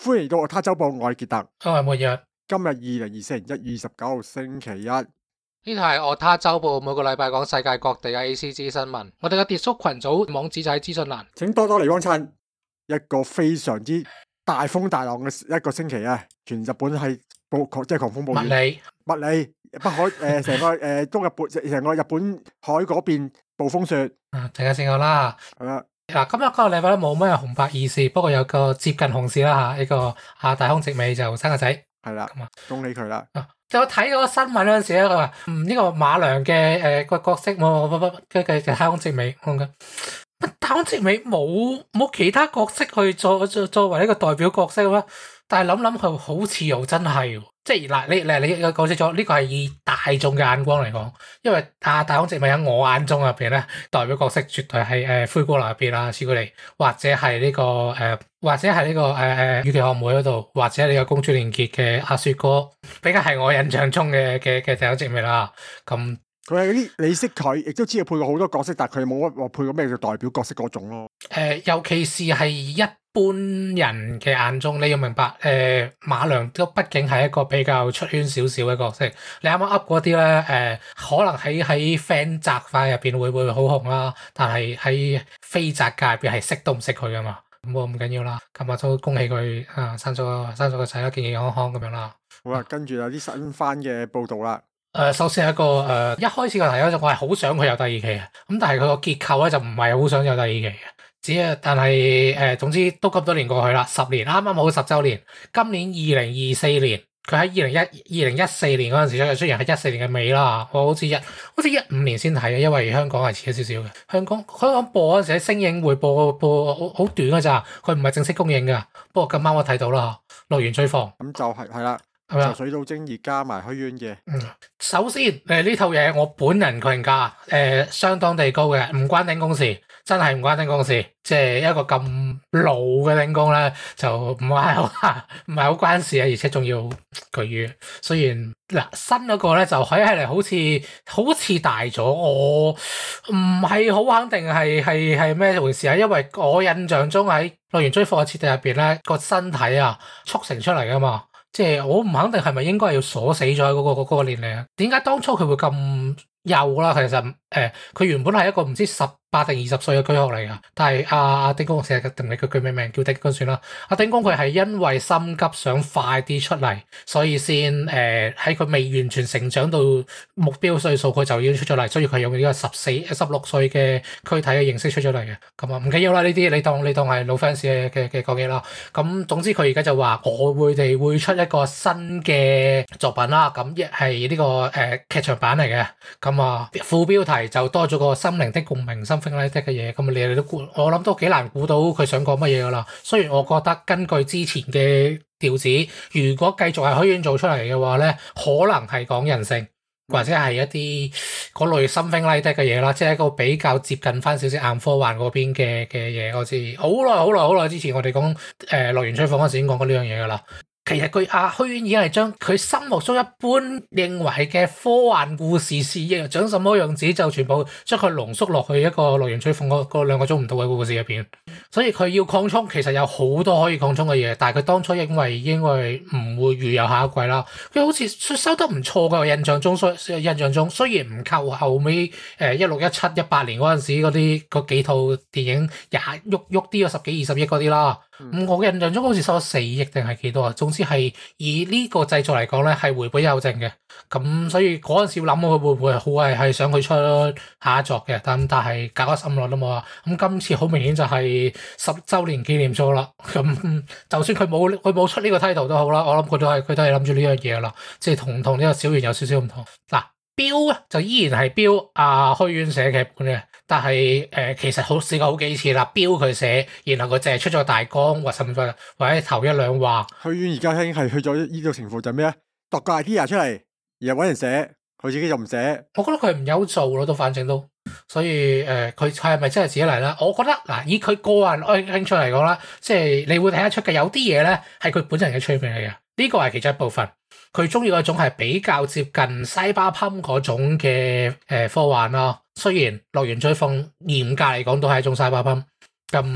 歡迎到我他週報，我係傑特。 我係末日。 今日2024年1月29號星期一。呢度係我他週報，每個禮拜講世界各地嘅 ACG 新聞。我哋嘅跌叔群組網址就喺資訊欄， 請多多嚟幫襯。一個非常之大風大浪嘅一個星期啊！全日本係即係狂風暴雨。物理不可成個東日本成個日本海嗰邊暴風雪。 陣間先講啦。 係啦。 嗱，今日嗰個禮拜咧冇咩紅白二事，不過有個接近紅事啦嚇，呢個大空直美就生個仔。 係啦，恭喜佢啦。 就睇嗰個新聞嗰陣時咧，佢話呢個馬良嘅個角色嘅太空直美，太空直美冇其他角色去作為呢個代表角色咩？但係諗佢好似又真係，即係嗱，你講清楚，呢個係以大眾嘅眼光嚟講，因為太空直美喺我眼中入邊咧，代表角色絕對係灰姑娘入邊啦，超古力，或者係呢個羽奇學妹嗰度，或者呢個公主連結嘅阿雪哥，比較係我印象中嘅太空直美啦。咁佢係啲你識佢，亦都知道配過好多角色，但係佢冇乜話配過咩叫代表角色嗰種咯。 尤其是係一般人嘅眼中，你要明白，馬良都畢竟係一個比較出圈少少嘅角色。你啱啱噏嗰啲咧，可能喺 fan 宅界入邊會好紅啦，但係喺非宅界入邊係識都唔識佢噶嘛。咁緊要啦，咁啊都恭喜佢生咗個仔啦，健健康康咁樣啦。 好啦，跟住有啲新番嘅報道啦。 首先係一個一開始個題咧，我係好想佢有第二期嘅，咁但係佢個結構咧就唔係好想有第二期嘅，但係總之都咁多年過去啦，10年啱啱好10週年，今年2024年，佢喺2014年嗰陣時雖然係14年嘅尾啦，我好似15年先睇嘅，因為香港係遲咗少少嘅，香港播嗰陣時喺星影會播好短㗎咋，佢唔係正式公映㗎，不過咁啱我睇到啦，樂園追放咁就係啦。就水到精熱加埋虛淵嘅。 首先呢套嘢我本人評價相當地高嘅，唔關丁公事，真係唔關丁公事。即係一個咁老嘅丁公咧，就唔係好關事啊，而且仲要巨魚。雖然嗱新嗰個咧就睇起嚟好似大咗，我唔係好肯定係咩回事啊，因為我印象中喺樂園追放嘅設定入邊咧，個身體啊速成出嚟噶嘛。即係我唔肯定係咪應該要鎖死咗喺嗰個年齡啊？點解當初佢會咁幼啦？其實佢原本係一個唔知18定20歲嘅軀殼嚟噶，但係阿丁公成日定你佢叫咩名叫丁公算啦。阿丁公佢係因為心急想快啲出嚟，所以先喺佢未完全成長到目標歲數，佢就已經出咗嚟，所以佢用呢個16歲嘅軀體嘅形式出咗嚟嘅。咁啊唔緊要啦，呢啲你當係老 fans 嘅講嘢啦。咁總之佢而家就話哋會出一個新嘅作品啦，咁亦係呢個劇場版嚟嘅。咁啊副標題就多咗個心靈的共鳴something like that嘅嘢，咁你都估，我諗都幾難估到佢想講乜嘢噶啦。雖然我覺得根據之前嘅調子，如果繼續係虛淵做出嚟嘅話咧，可能係講人性，或者係一啲嗰類 something like that嘅嘢啦，即係一個比較接近翻少少硬科幻嗰邊嘅嘢。我知好耐之前我哋講樂園追放嗰陣時已經講過呢樣嘢噶啦。其實佢虛淵已經係將佢心目中一般認為嘅科幻故事是長什麼樣子，就全部將佢濃縮落去一個樂園追放嗰2個鐘唔到嘅故事入邊。所以佢要擴充，其實有好多可以擴充嘅嘢，但係佢當初因為唔會預有下一季啦，佢好似收得唔錯嘅。我印象中雖然唔夠後尾16、17、18年嗰陣時嗰幾套電影喐啲10幾20億嗰啲啦。我印象中好似收咗4億定係幾多啊？總之係以呢個製作嚟講咧，係回本有剩嘅。咁所以嗰陣時諗佢會唔會好係想佢出下一作嘅？但係隔咗心落都冇啊。咁今次好明顯就係10週年紀念咗啦。咁就算佢冇出呢個 title 都好啦，我諗佢都係諗住呢樣嘢啦。即係同呢個小圓有少少唔同。嗱，標咧就依然係標虛淵寫劇本嘅。但係其實試過好幾次啦，標佢寫，然後佢淨係出咗大綱，或者頭1、2話。 虛淵而家已經係去咗呢個情況，就係咩咧？度個 idea 出嚟，然後搵人寫，佢自己就唔寫。 我覺得佢唔有做咯，都反正都，所以佢係咪真係自己嚟啦？我覺得嗱，以佢個人興趣嚟講啦，即係你會睇得出嘅，有啲嘢咧係佢本人嘅趣味嚟嘅，呢個係其中一部分。佢中意嗰種係比較接近西巴噴嗰種嘅科幻咯。雖然樂園追放嚴格嚟講都係一種西巴噴，咁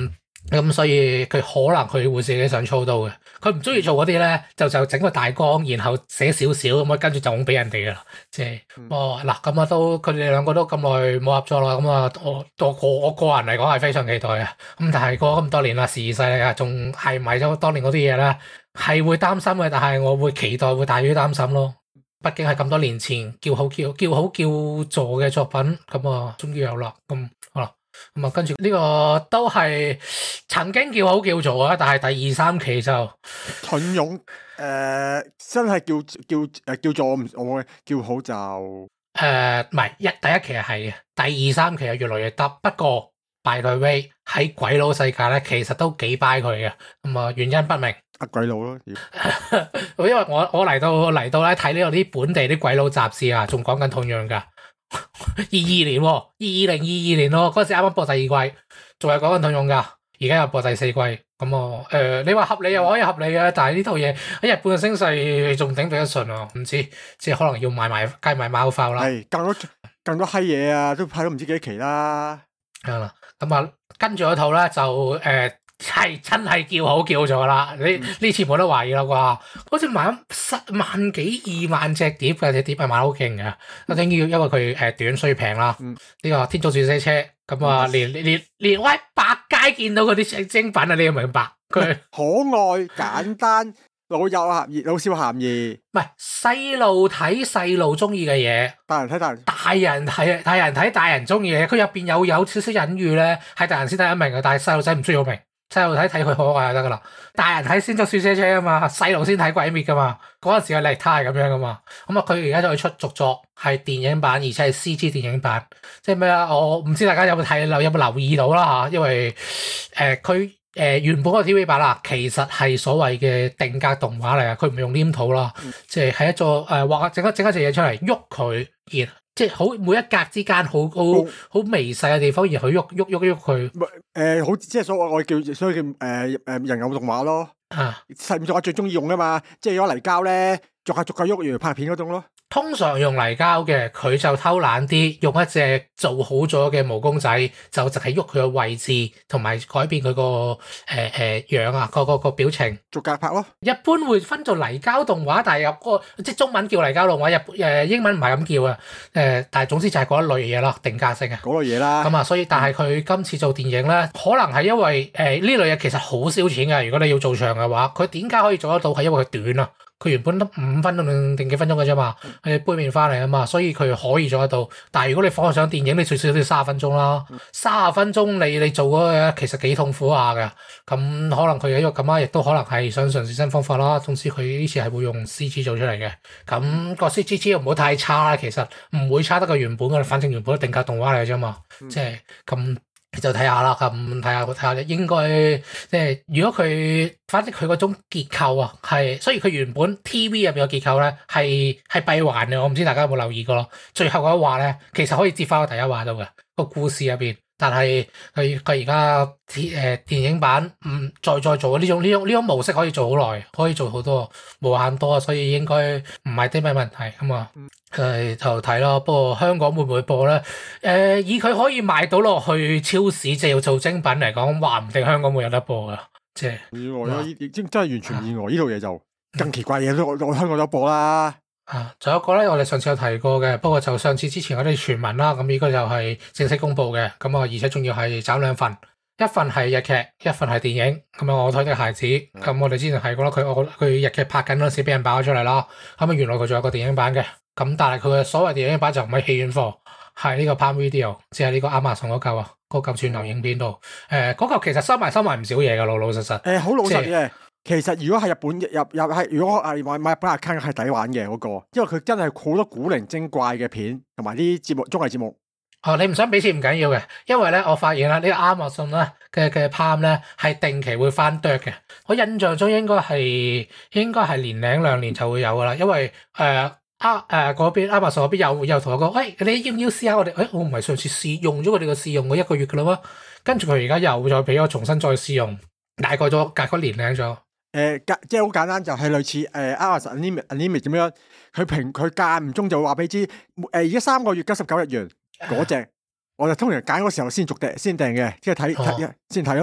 咁所以佢可能佢會自己想操刀嘅，佢唔中意做嗰啲咧，就整個大綱，然後寫少少咁啊，跟住就拱俾人哋噶啦，即係嗱咁啊都佢哋兩個都咁耐冇合作啦，咁啊我個人嚟講係非常期待嘅，咁但係過咗咁多年啦，時移世易啊，仲係咪咗當年嗰啲嘢咧，係會擔心嘅，但係我會期待會大於擔心咯，畢竟係咁多年前叫好叫座嘅作品，咁啊終於有啦，咁好啦。咁啊，跟住呢個都係曾經叫好叫座啊，但係第2、3期就盾勇真係叫座我叫好就唔係第一期係嘅，第2、3期係越來越得。不過 by the way 喺鬼佬世界咧，其實都幾 buy 佢嘅，咁啊原因不明。 鬼佬咯， 因為我嚟到咧睇呢度啲本地啲鬼佬雜誌啊，仲講緊同樣噶。22年喎，2022年咯，嗰陣時啱啱播第2季，仲係講緊同樣噶，而家又播第4季，咁你話合理又可以合理嘅，但係呢套嘢喺日本嘅聲勢仲頂唔頂得順啊？唔知，即係可能要計埋貓化啦。 係更多閪嘢啊，都拍咗唔知幾多期啦。 係啦，咁啊跟住嗰套咧就係真係叫好叫咗啦！呢次冇得懷疑啦啩，好似賣咗萬幾2萬隻碟嘅，隻碟係賣得好勁嘅。我正要因為佢短所以平啦。呢個天竺鼠車車咁啊，連我喺百佳見到嗰啲精品啊，你要明白佢可愛簡單老少咸宜， 唔係細路睇細路中意嘅嘢，大人睇大人中意嘅嘢。佢入邊有少少隱喻咧，係大人先睇得明嘅，但係細路仔唔需要明。細路睇佢可愛就得噶啦，大人睇先捉小車車啊嘛，細路先睇鬼滅噶嘛，嗰陣時嘅力他係咁樣噶嘛，咁啊佢而家就會出續作，係電影版，而且係 CG 電影版，即係咩啊？我唔知大家有冇留意到啦吓，因為佢原本個 TV 版啦，其實係所謂嘅定格動畫嚟啊，佢唔用黏土啦，即係一座畫整一隻嘢出嚟喐佢，即係好每一格之間好微細嘅地方，而佢喐佢。 好即係所以叫人偶動畫咯。細唔作最中意用噶嘛，即係如果泥膠咧，逐下喐完拍片嗰種咯。 通常用泥膠嘅，佢就偷懶啲，用一隻做好咗嘅毛公仔，就淨係喐佢個位置，同埋改變佢個樣啊，個表情， 逐格拍咯。一般會分做泥膠動畫，但係有個即係中文叫泥膠動畫，英文唔係咁叫啊。但係總之就係嗰一類嘢咯，定格性啊。 嗰類嘢啦。咁啊， 所以但係佢今次做電影咧，可能係因為呢類嘢其實好燒錢㗎。如果你要做長嘅話，佢點解可以做得到？係因為佢短啊。佢原本得5分鐘定幾分鐘嘅啫嘛，佢杯麵翻嚟啊嘛，所以佢可以做得到。但係如果你放上電影，你最少都要30分鐘啦。30分鐘你做嗰個其實幾痛苦下嘅。咁可能佢有一個咁啊，亦都可能係想嘗試新方法啦。總之佢呢次係會用 CG 做出嚟嘅。咁個 CG 只要唔好太差啦，其實唔會差得過原本嘅，反正原本都定格動畫嚟嘅啫嘛。即係咁。就睇下啦，咁睇下應該即係如果佢，反正佢嗰種結構啊，係所以佢原本 TV 入邊嘅結構咧係閉環嘅，我唔知大家有冇留意過咯。最後嗰一話咧，其實可以接翻個第一話度嘅個故事入邊，但係佢而家電影版再做呢種模式可以做好耐，可以做好多無限多，所以應該唔係啲咩問題咁啊。就睇咯，不過香港會唔會播咧？以佢可以賣到落去超市，即係要做精品嚟講，話唔定香港會有得播噶。即係意外咯，真係完全意外。呢套嘢就更奇怪嘢都我香港有得播啦。 仲有一個咧，我哋上次有提過嘅，不過就上次之前嗰啲傳聞啦，咁呢個就係正式公布嘅。咁啊，而且仲要係找2份，一份係日劇，一份係電影。咁啊，我推的孩子。咁我哋之前提過啦，佢日劇拍緊嗰陣時俾人爆咗出嚟啦。咁啊，原來佢仲有個電影版嘅。咁但係佢嘅所謂電影版就唔係戲院貨，係呢個 Prime Video，即係呢個 Amazon 嗰嚿啊，嗰嚿串流影片度。嗰嚿其實收埋唔少嘢噶，老實實。好老實嘅。其實如果係日本如果係買日本 account 係抵玩嘅嗰個，因為佢真係好多古靈精怪嘅片同埋啲綜藝節目。 你唔想俾錢唔緊要嘅，因為咧我發現啦，呢個 Amazon 咧嘅 Prime 咧係定期會翻剁嘅。我印象中應該係年零2年就會有噶啦，因為嗰邊 Amazon 嗰邊又同我講，喂，你要唔要試下我哋？我唔係上次試用咗佢哋個試用過1個月噶啦咩？跟住佢而家又再俾我重新再試用，大概隔咗年零咗。 即係好簡單，就係類似Amazon Unlimited 咁樣，佢間唔中就會話俾你知，而家3個月99日元嗰隻，我就通常揀嗰時候先訂嘅，即係睇先睇咯。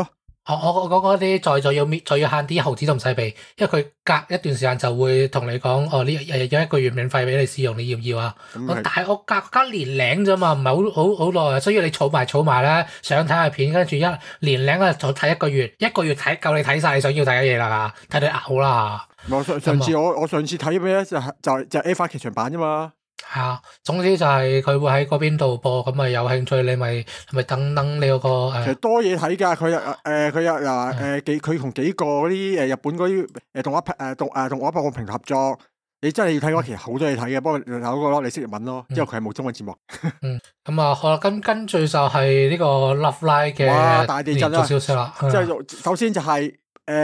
我講嗰啲再要慳啲毫子都唔使俾，因為佢隔一段時間就會同你講，哦呢有1個月免費俾你試用，你要唔要啊？但係我隔年零啫嘛，唔係好耐啊，所以你儲埋咧，想睇下片，跟住一年零咧就睇1個月，睇夠你睇晒你想要睇嘅嘢啦，睇到嘔啦。 我上次睇咩咧？就 A5 劇場版啫嘛。 係啊，總之就係佢會喺嗰邊度播，咁咪有興趣你咪等你嗰個其實多嘢睇㗎，佢同幾個嗰啲日本嗰啲動畫播放平台合作，你真係要睇嘅話，其實好多嘢睇嘅。不過有個咯，你識日文咯，因為佢係冇中文字幕。 咁啊，好啦，跟住就係呢個 Love Live 嘅大地震啦消息啦。 即係首先就係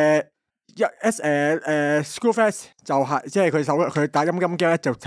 Schoolfest 就係即係佢打音 game 咧就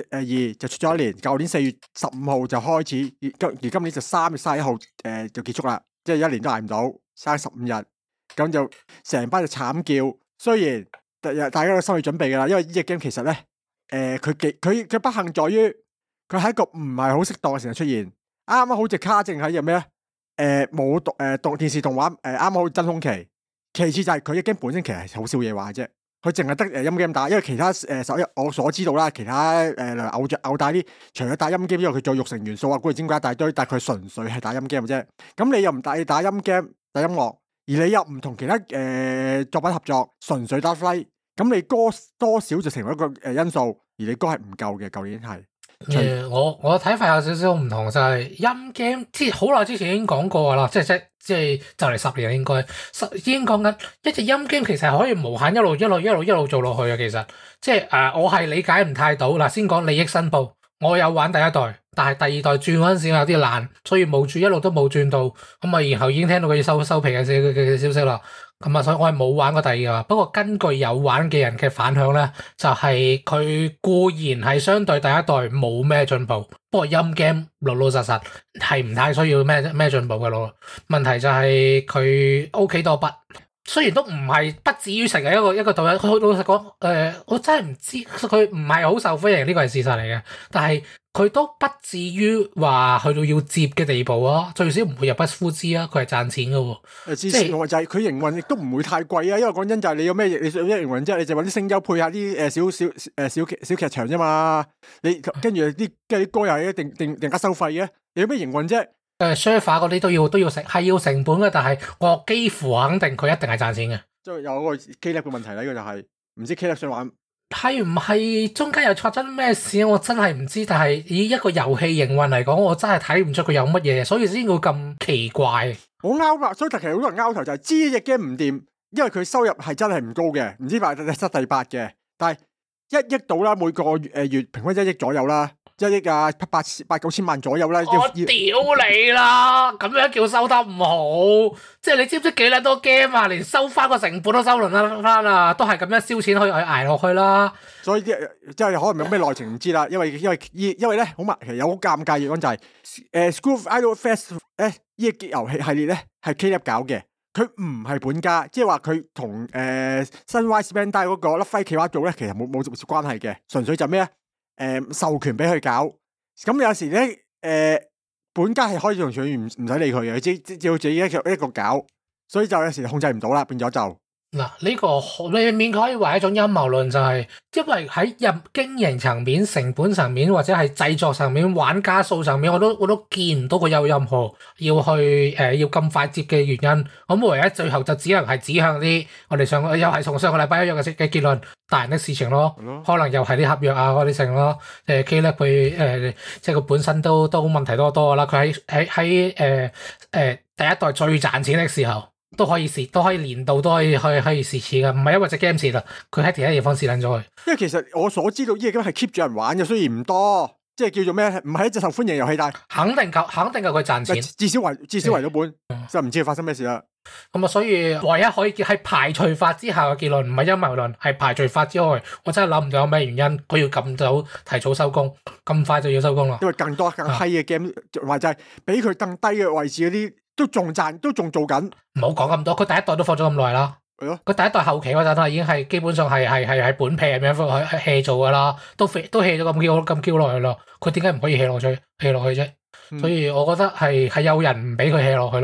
2就出咗1年，舊年4月15號就開始，而今年就3月31號就結束啦，即係1年都捱唔到，35日，咁就成班就慘叫。雖然大家都心理準備㗎啦，因為呢隻 game 其實咧佢不幸在於佢喺一個唔係好適當嘅時候出現，啱啱好隻卡正喺入咩咧冇電視動畫啱啱好真空期。其次就係佢嘅 game 本身其實係好少嘢玩啫，佢淨係得音 game 打，因為其他我所知道啦，其他偶打啲，除咗打音 game 之外，佢做育成元素啊、古靈精怪一大堆，但係佢純粹係打音 game 嘅啫。咁你又唔打音 game 打音樂，而你又唔同其他作品合作，純粹打 fly， 咁你歌多少就成為一個因素，而你歌係唔夠嘅，舊年係。 我睇法有少少唔同，就係音 game，好耐之前已經講過噶啦，即係就嚟10年應該，已經講緊一隻音 game 其實係可以無限一路做落去嘅。其實即係我係理解唔太到嗱。先講利益申報，我有玩第一代，但係第二代轉嗰陣時有啲爛，所以冇轉，一路都冇轉到咁啊。然後已經聽到佢要收皮嘅消息啦。咁啊，所以我係冇玩過第二個。不過根據有玩嘅人嘅反響咧，就係佢固然係相對第一代冇咩進步，不過音 game 老實係唔太需要咩進步嘅咯。問題就係佢 OK 多筆，雖然都唔係不至於成為一個導演。老實講，我真係唔知佢唔係好受歡迎，呢個係事實嚟嘅。但係佢都不至於話去到要接嘅地步啊，最少唔會入不敷支啊。佢係賺錢嘅喎。 之前就係佢營運亦都唔會太貴啊，因為講真就係你有咩你想營運啫，你就揾啲聲優配下啲小劇場啫嘛。你跟住啲歌又係一定價收費嘅，你有咩營運啫 ？server 嗰啲都要要成本嘅，但係我幾乎肯定佢一定係賺錢嘅。 即係有個 Klap 嘅問題啦，呢個就係唔知 Klap 想玩。 係唔係中間又發生咩事我真係唔知。但係以一個遊戲營運嚟講，我真係睇唔出佢有乜嘢，所以先會咁奇怪。 我拗啦，所以其實好多人拗頭就係知呢隻 game 唔掂，因為佢收入係真係唔高嘅，唔知失第8嘅，但係1億到啦，每個月平均1億左右啦，1億啊8-9千萬左右啦。 我屌你啦，咁樣叫收得唔好？即係你知唔知幾撚多 game 啊？連收翻個成本都收唔得翻啊！都係咁樣燒錢去捱落去啦。所以即係可能有咩內情唔知啦，因為咧好其實有好尷尬嘅講就係School Idol Fest 呢個遊戲系列咧係 Klap 搞嘅，佢唔係本家，即係話佢同Sunrise Bandai 嗰個 Love Live 企劃做咧，其實冇直接關係嘅，純粹就咩授權俾佢搞。咁有時咧本家係可以完全唔使理佢嘅，佢只要自己一個搞，所以就有時控制唔到啦，變咗就。嗱，呢個你免可以話一種陰謀論，就係因為喺經營層面、成本層面或者係製作層面、玩家數層面，我都見唔到佢有任何要去要咁快接嘅原因。咁唯一最後就只能係指向啲我哋又係同上個禮拜一樣嘅結論，大人的事情咯，可能又係啲合約啊嗰啲成咯。Klap 佢即係佢本身都問題多噶啦。佢喺第一代最賺錢的時候。都可以年度都可以蝕錢噶，唔係因為隻 game 蝕啦，佢喺其他地方蝕撚咗佢。因為其實我所知道呢隻 game 係 keep 住人玩嘅，雖然唔多，即係叫做咩，唔係一隻受歡迎遊戲，但係肯定夠佢賺錢，至少為咗本，就唔知佢發生咩事啦。咁啊，所以唯一可以喺排除法之下嘅結論，唔係陰謀論，係排除法之外，我真係諗唔到有咩原因佢要咁早提早收工，咁快就要收工啦。因為更多更閪嘅 game，或者係比佢更低嘅位置嗰啲。都仲做緊，唔好講咁多。佢第一代都放咗咁耐啦，係咯。佢第一代後期嗰陣都已經係基本上係本皮咁樣去 hea 做噶啦，都 hea 咗咁 Q 落去咯。佢點解唔可以 hea 落去啫？所以我覺得係有人唔俾佢 hea 落去咯。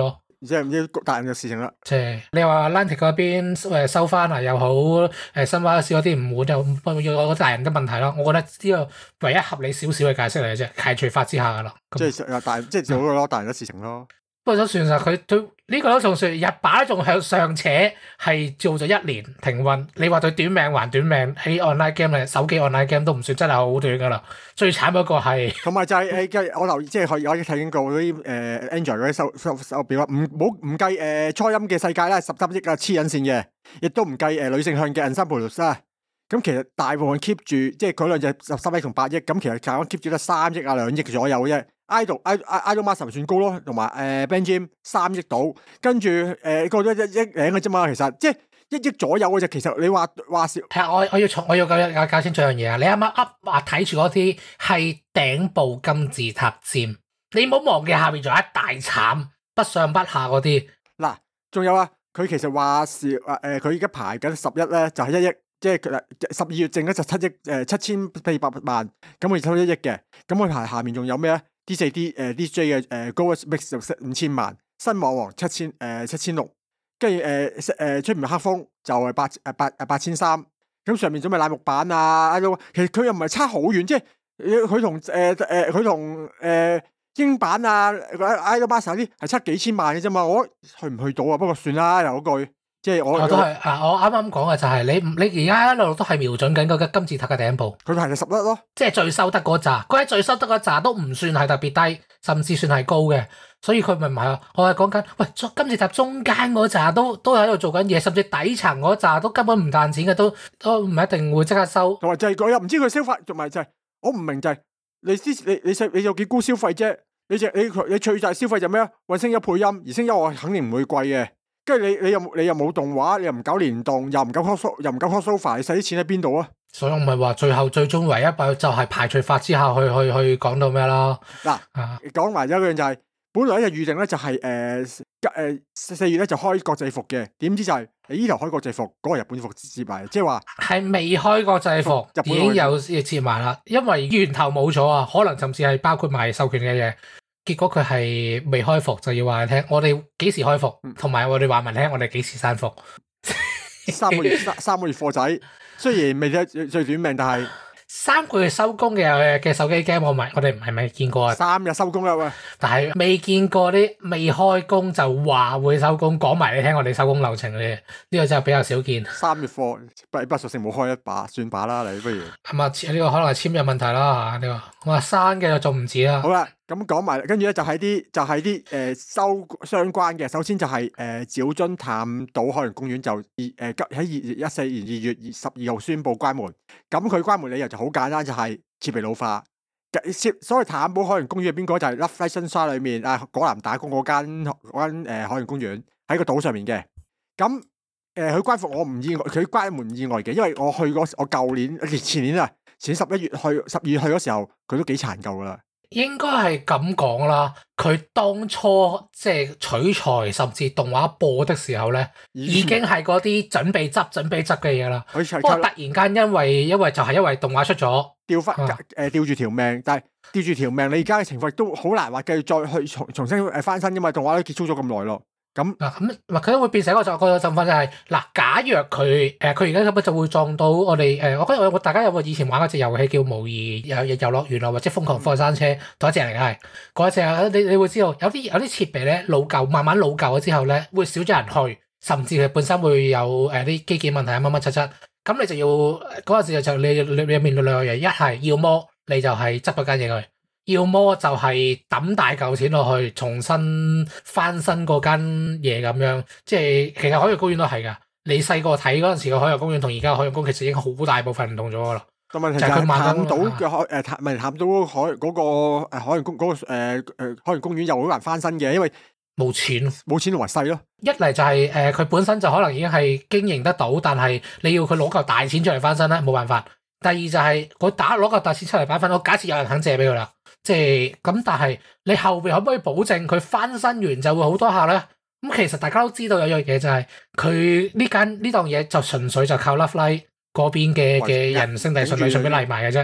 即係唔知大人嘅事情啦。 即係你話 Atlantic 嗰邊收翻啊又好，新巴士嗰啲唔換就要個大人嘅問題咯。我覺得呢個唯一合理少少嘅解釋嚟嘅啫，排除法之下噶啦。 即係做咗大人嘅事情咯。 不過都算實，佢呢個都仲算，日版仲向上扯，係做咗1年停運。你話對短命還短命，喺 online game 咧，手機 online game 都唔算真係好短噶啦。最慘嗰個係， 同埋就係我留意，即係可以睇警告嗰啲Android 嗰啲手表啊，唔計初音嘅世界啦，13億啊黐緊線嘅，亦都唔計女性向嘅 Ensemble 啦。咁其實大部分 keep 住，即係佢兩隻13億同8億，咁其實講 keep 住得3億啊2億左右啫。Idolmaster 算高咯，同埋Benjim 3億到，跟住過咗1億零嘅啫嘛。其實即係1億左右嘅啫。其實你話少， 係我要搞清楚樣嘢啊！你啱啱話睇住嗰啲係頂部金字塔尖，你唔好忘記下面仲有一大慘不上不下嗰啲。 嗱，仲有啊，佢其實話佢而家排緊11咧，就係1億。即係12月淨咧就7億7400萬，咁佢抽1億嘅，咁佢排下面仲有咩咧 ？D4D DJ 嘅Ghost Mix 就5000萬，新網王7600，跟住出面黑風就係8300，咁上面仲咪乃木坂啊，其實佢又唔係差好遠，即係佢同英版啊 Idolmaster 啲係差幾千萬嘅啫嘛，我去唔去到啊？不過算啦，又嗰句。即係我都係我啱啱講嘅就係你而家一路都係瞄準緊嗰個金字塔嘅頂部， 佢排就11咯，即係最收得嗰扎，佢喺最收得嗰扎都唔算係特別低，甚至算係高嘅，所以佢咪唔係啊？我係講緊喂金字塔中間嗰扎都喺度做緊嘢，甚至底層嗰扎都根本唔賺錢嘅，都唔一定會即刻收。 同埋就係佢又唔知佢消費，同埋就係我唔明就係你有幾高消費啫？你最大消費就咩啊？為聲優配音，而聲優我肯定唔會貴嘅。跟住你又冇動畫，你又唔搞聯動，又唔搞 crossover，你使啲錢喺邊度啊？ 所以我咪話最終唯一就係排除法之下去講到咩咯？ 嗱，講埋有一樣就係本來咧就預定咧就係4月咧就開國際服嘅，點知就係呢頭開國際服，嗰個日本服接埋，即係話係未開國際服，已經有接埋啦，因為源頭冇咗啊，可能甚至係包括埋授權嘅嘢。結果佢係未開服，就要話你聽，我哋幾時開服，同埋我哋話問聽，我哋幾時刪服。 3個月貨仔，雖然未最短命，但係 3個月收工嘅手機 game，我哋唔係咪見過啊 ？3日收工啦喂！ 但係未見過啲未開工就話會收工，講埋你聽我哋收工流程嘅，呢個真係比較少見。 3月貨，不索性冇開一把，算把啦，你不如。 係嘛？呢個可能係簽約問題啦嚇，呢個我話刪嘅就仲唔止啦。 好啦。咁講埋，跟住咧就係啲收相關嘅。首先就係沼津淡島海洋公園就喺2014年2月12號宣布關門。咁佢關門理由就好簡單，就係設備老化。所謂淡島海洋公園係邊個？就係 Love Live Sunshine 裏面果南打工嗰間海洋公園喺個島上面嘅。咁佢關服我唔意外，佢關門唔意外嘅，因為我去我舊年前年11月去12月去嗰時候，佢都幾殘舊噶啦。 應該係咁講啦，佢當初即係取材甚至動畫播的時候咧，已經係嗰啲準備執嘅嘢啦。不過突然間因為就係因為動畫出咗，吊住條命，但係吊住條命，你而家嘅情況亦都好難話繼續再去重新翻身，因為動畫都結束咗咁耐咯。咁佢都會變成一個狀況就係假若佢而家咁就會撞到我哋我覺得大家有個以前玩嗰隻遊戲叫模擬遊樂園啊，或者瘋狂過山車同一隻嚟嘅係嗰一隻，你會知道有啲設備咧老舊，慢慢老舊咗之後咧會少咗人去，甚至佢本身會有啲基建問題啊乜乜七七，咁你就要嗰陣時就你面對兩樣嘢，一係要麼你就係執嗰間嘢去。要麼就係抌大嚿錢落去重新翻新嗰間嘢咁樣，即係其實海洋公園都係噶。你細個睇嗰陣時嘅海洋公園同而家海洋公園其實已經好大部分唔同咗噶啦。 但問題就係淡島嘅淡島海嗰個海洋公海洋公園又好難翻新嘅，因為冇錢同埋細咯。一嚟就係佢本身就可能已經係經營得到，但係你要佢攞嚿大錢出嚟翻新咧，冇辦法。第二就係佢攞嚿大錢出嚟翻新，我假設有人肯借俾佢啦。即係咁，但係你後邊可唔可以保證佢翻新完就會好多客咧？咁其實大家都知道有樣嘢就係佢呢檔嘢就純粹就靠 Love Live 嗰邊嘅人聲遞順便嚟埋嘅啫。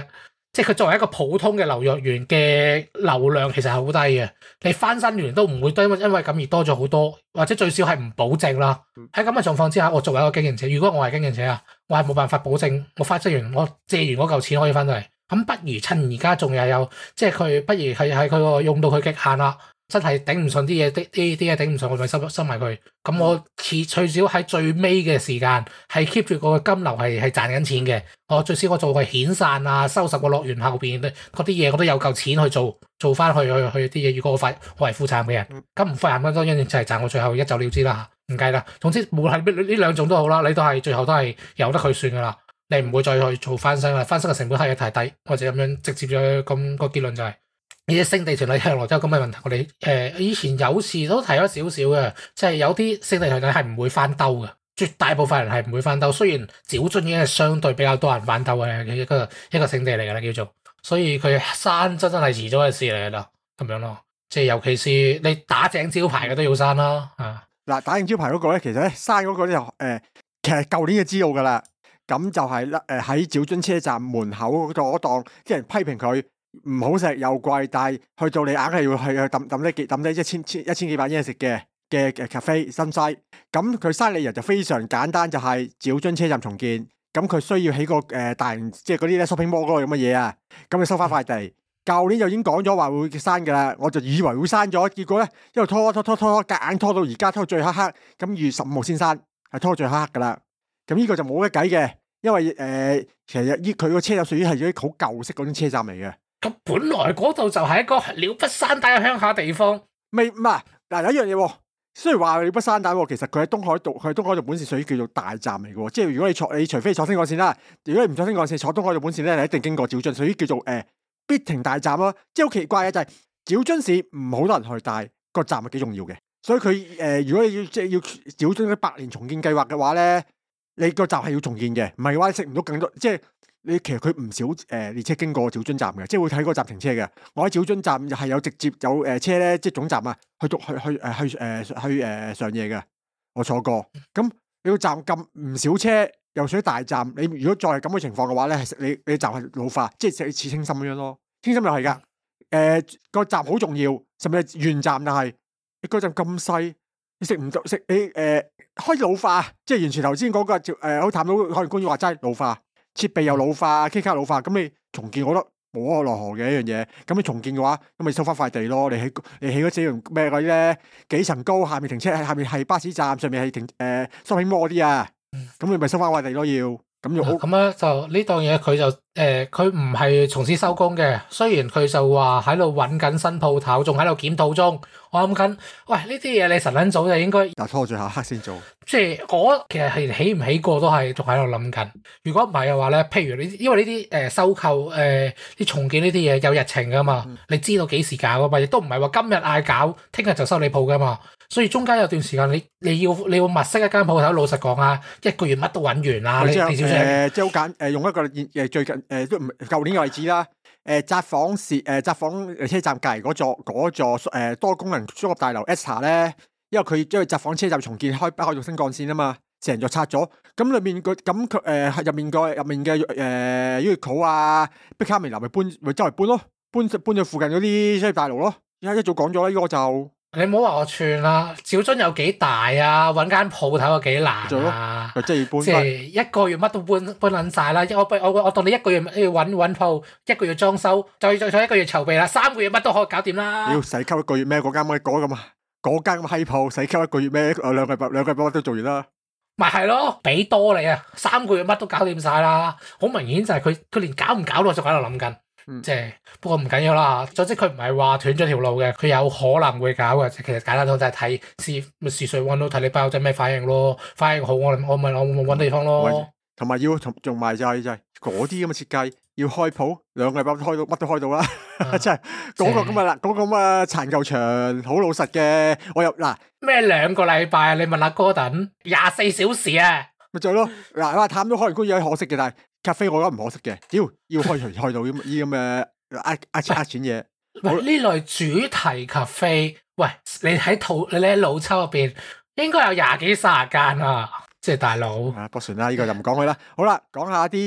即係佢作為一個普通嘅流若園嘅流量其實係好低嘅，你翻新完都唔會因為咁而多咗好多，或者最少係唔保證啦。喺咁嘅狀況之下，我作為一個經營者，如果我係經營者啊，我係冇辦法保證我翻新完我借完嗰嚿錢可以翻到嚟，咁不如趁而家仲有，即係佢不如係喺佢個用到佢極限啦。真係頂唔順啲嘢，啲嘢頂唔順，我咪收埋佢。咁我最少喺最尾嘅時間係 keep 住個金流係賺緊錢嘅。我最少我做個遣散啊，收拾個樂園後邊嗰啲嘢，我都有夠錢去做翻去啲嘢。如果我係負責任嘅人，咁唔負責任嘅當然就係賺我最後一走了之啦。唔計啦，總之無論呢兩種都好啦，你都係最後都係由得佢算噶啦。你唔會再去做翻新啦，翻新嘅成本係太低，或者咁樣直接咗咁個結論就係。呢啲聖地巡禮向來都有咁嘅問題，我哋以前有時都提咗少少嘅，即係有啲聖地巡禮係唔會翻兜嘅，絕大部分人係唔會翻兜。雖然沼津已經係相對比較多人翻兜嘅一個聖地嚟㗎啦，叫做，所以佢刪真係遲早嘅事嚟㗎啦，咁樣咯。即係尤其是你打正招牌嘅都要刪啦， 嗱，打正招牌嗰個咧，其實咧刪嗰個咧其實舊年就知道㗎啦。咁就係喺沼津車站門口嗰檔，啲人批評佢。唔好食又貴，但係去到你硬係要去抌低一千幾百円食嘅咖啡新西，咁佢刪理由就非常簡單，就係沼津車站重建，咁佢需要起個大型即係嗰啲咧 shopping mall 嗰個咁嘅嘢啊，咁你收翻塊地，舊年就已經講咗話會刪噶啦，我就以為會刪咗，結果咧一路拖，夾硬拖到而家拖到最黑，咁2月15號先刪，係拖到最黑噶啦，咁呢個就冇得計嘅，因為其實佢個車站屬於係啲好舊式嗰種車站嚟嘅。 咁本來嗰度就係一個鳥不山大嘅鄉下地方， 唔係嗱有一樣嘢，雖然話鳥不山大，其實佢喺東海道本線屬於叫做大站嚟嘅，即係如果你除非坐新幹線啦，如果你唔坐新幹線坐東海道本線咧，你一定經過沼津，屬於叫做必停大站咯。即係好奇怪嘅就係沼津市唔好多人去，但係個站係幾重要嘅，所以佢如果你要沼津嘅100年重建計劃嘅話咧，你個站係要重建嘅，唔係嘅話你食唔到更多即係。其實佢唔少列車經過沼津站嘅，即係會睇嗰個站停車嘅。我喺沼津站係有直接有車咧，即係總站啊，去上嘢嘅。我坐過。咁你個站咁唔少車，又屬於大站，你如果再係咁嘅情況嘅話咧，你站係老化，即係似青森咁樣咯。青森又係噶，個站好重要，甚至係原站就係你個站咁細，你食唔到你開始老化，即係完全頭先講個好談到海洋公園話齋老化。設備又老化，K 卡老化，咁你重建我覺得無可奈何嘅一樣嘢。咁你重建嘅話，咁咪收翻塊地咯。你起嗰幾樣咩嗰啲咧？幾層高，下面停車，下面係巴士站，上面係shopping mall 嗰啲啊。咁你咪收翻塊地咯，要咁就好。咁咧就呢檔嘢佢就佢唔係從此收工嘅。雖然佢就話喺度揾緊新鋪頭，仲喺度檢討中。我諗緊，喂呢啲嘢你神撚早就應該， 但拖住下黑先做。即係我其實係起唔起過都係仲喺度諗緊。如果唔係嘅話咧，譬如因為呢啲收購啲重建呢啲嘢有日程噶嘛，你知道幾時搞噶嘛，亦都唔係話今日嗌搞，聽日就收你鋪噶嘛。所以中間有段時間你要物色一間鋪頭，老實講啊，一個月乜都揾完啦。你小姐即係好簡用一個最近都唔舊年嘅例子啦。札幌車站隔離嗰座多功能綜合大樓 ESTA 咧，因為札幌車站重建開咗新幹線啊嘛，成座拆咗，咁入面入面嘅Uniqlo 啊、碧卡明樓咪周圍搬咯，搬咗附近嗰啲商業大樓咯，而家一早講咗啦，呢個就。 你唔好話我串啦，沼津有幾大啊？揾間鋪頭有幾難啊？ 即係搬， 即係一個月乜都搬撚晒啦！我當你一個月要揾鋪，一個月裝修，再一個月籌備啦，3個月乜都可以搞掂啦。 要使溝一個月咩？嗰間咁閪鋪使溝一個月咩？兩個禮拜乜都做完啦。 咪係咯，俾多你啊！3個月乜都搞掂晒啦，好明顯就係佢連搞唔搞都仲喺度諗緊。即係不過唔緊要啦，總之佢唔係話斷咗條路嘅，佢有可能會搞嘅。其實簡單到就係睇試水溫咯，睇你包仔咩反應咯，反應好我咪揾地方咯。同埋要仲埋就係嗰啲咁嘅設計，要開鋪2個禮拜開到乜都開到啦，真係嗰個咁嘅啦，嗰個咁嘅殘舊場好老實嘅。我又嗱咩2個禮拜啊？你問阿Gordon 24小時啊？咪就係咯，嗱話探到海洋公園可惜嘅，但係咖啡我覺得唔可惜嘅，要開到呢咁嘅呃錢嘢。喂，呢類主題咖啡，喂，你喺老抽入邊應該有20幾30間啊，即係大佬。啊，不算啦，呢個就唔講佢啦。好啦，講下啲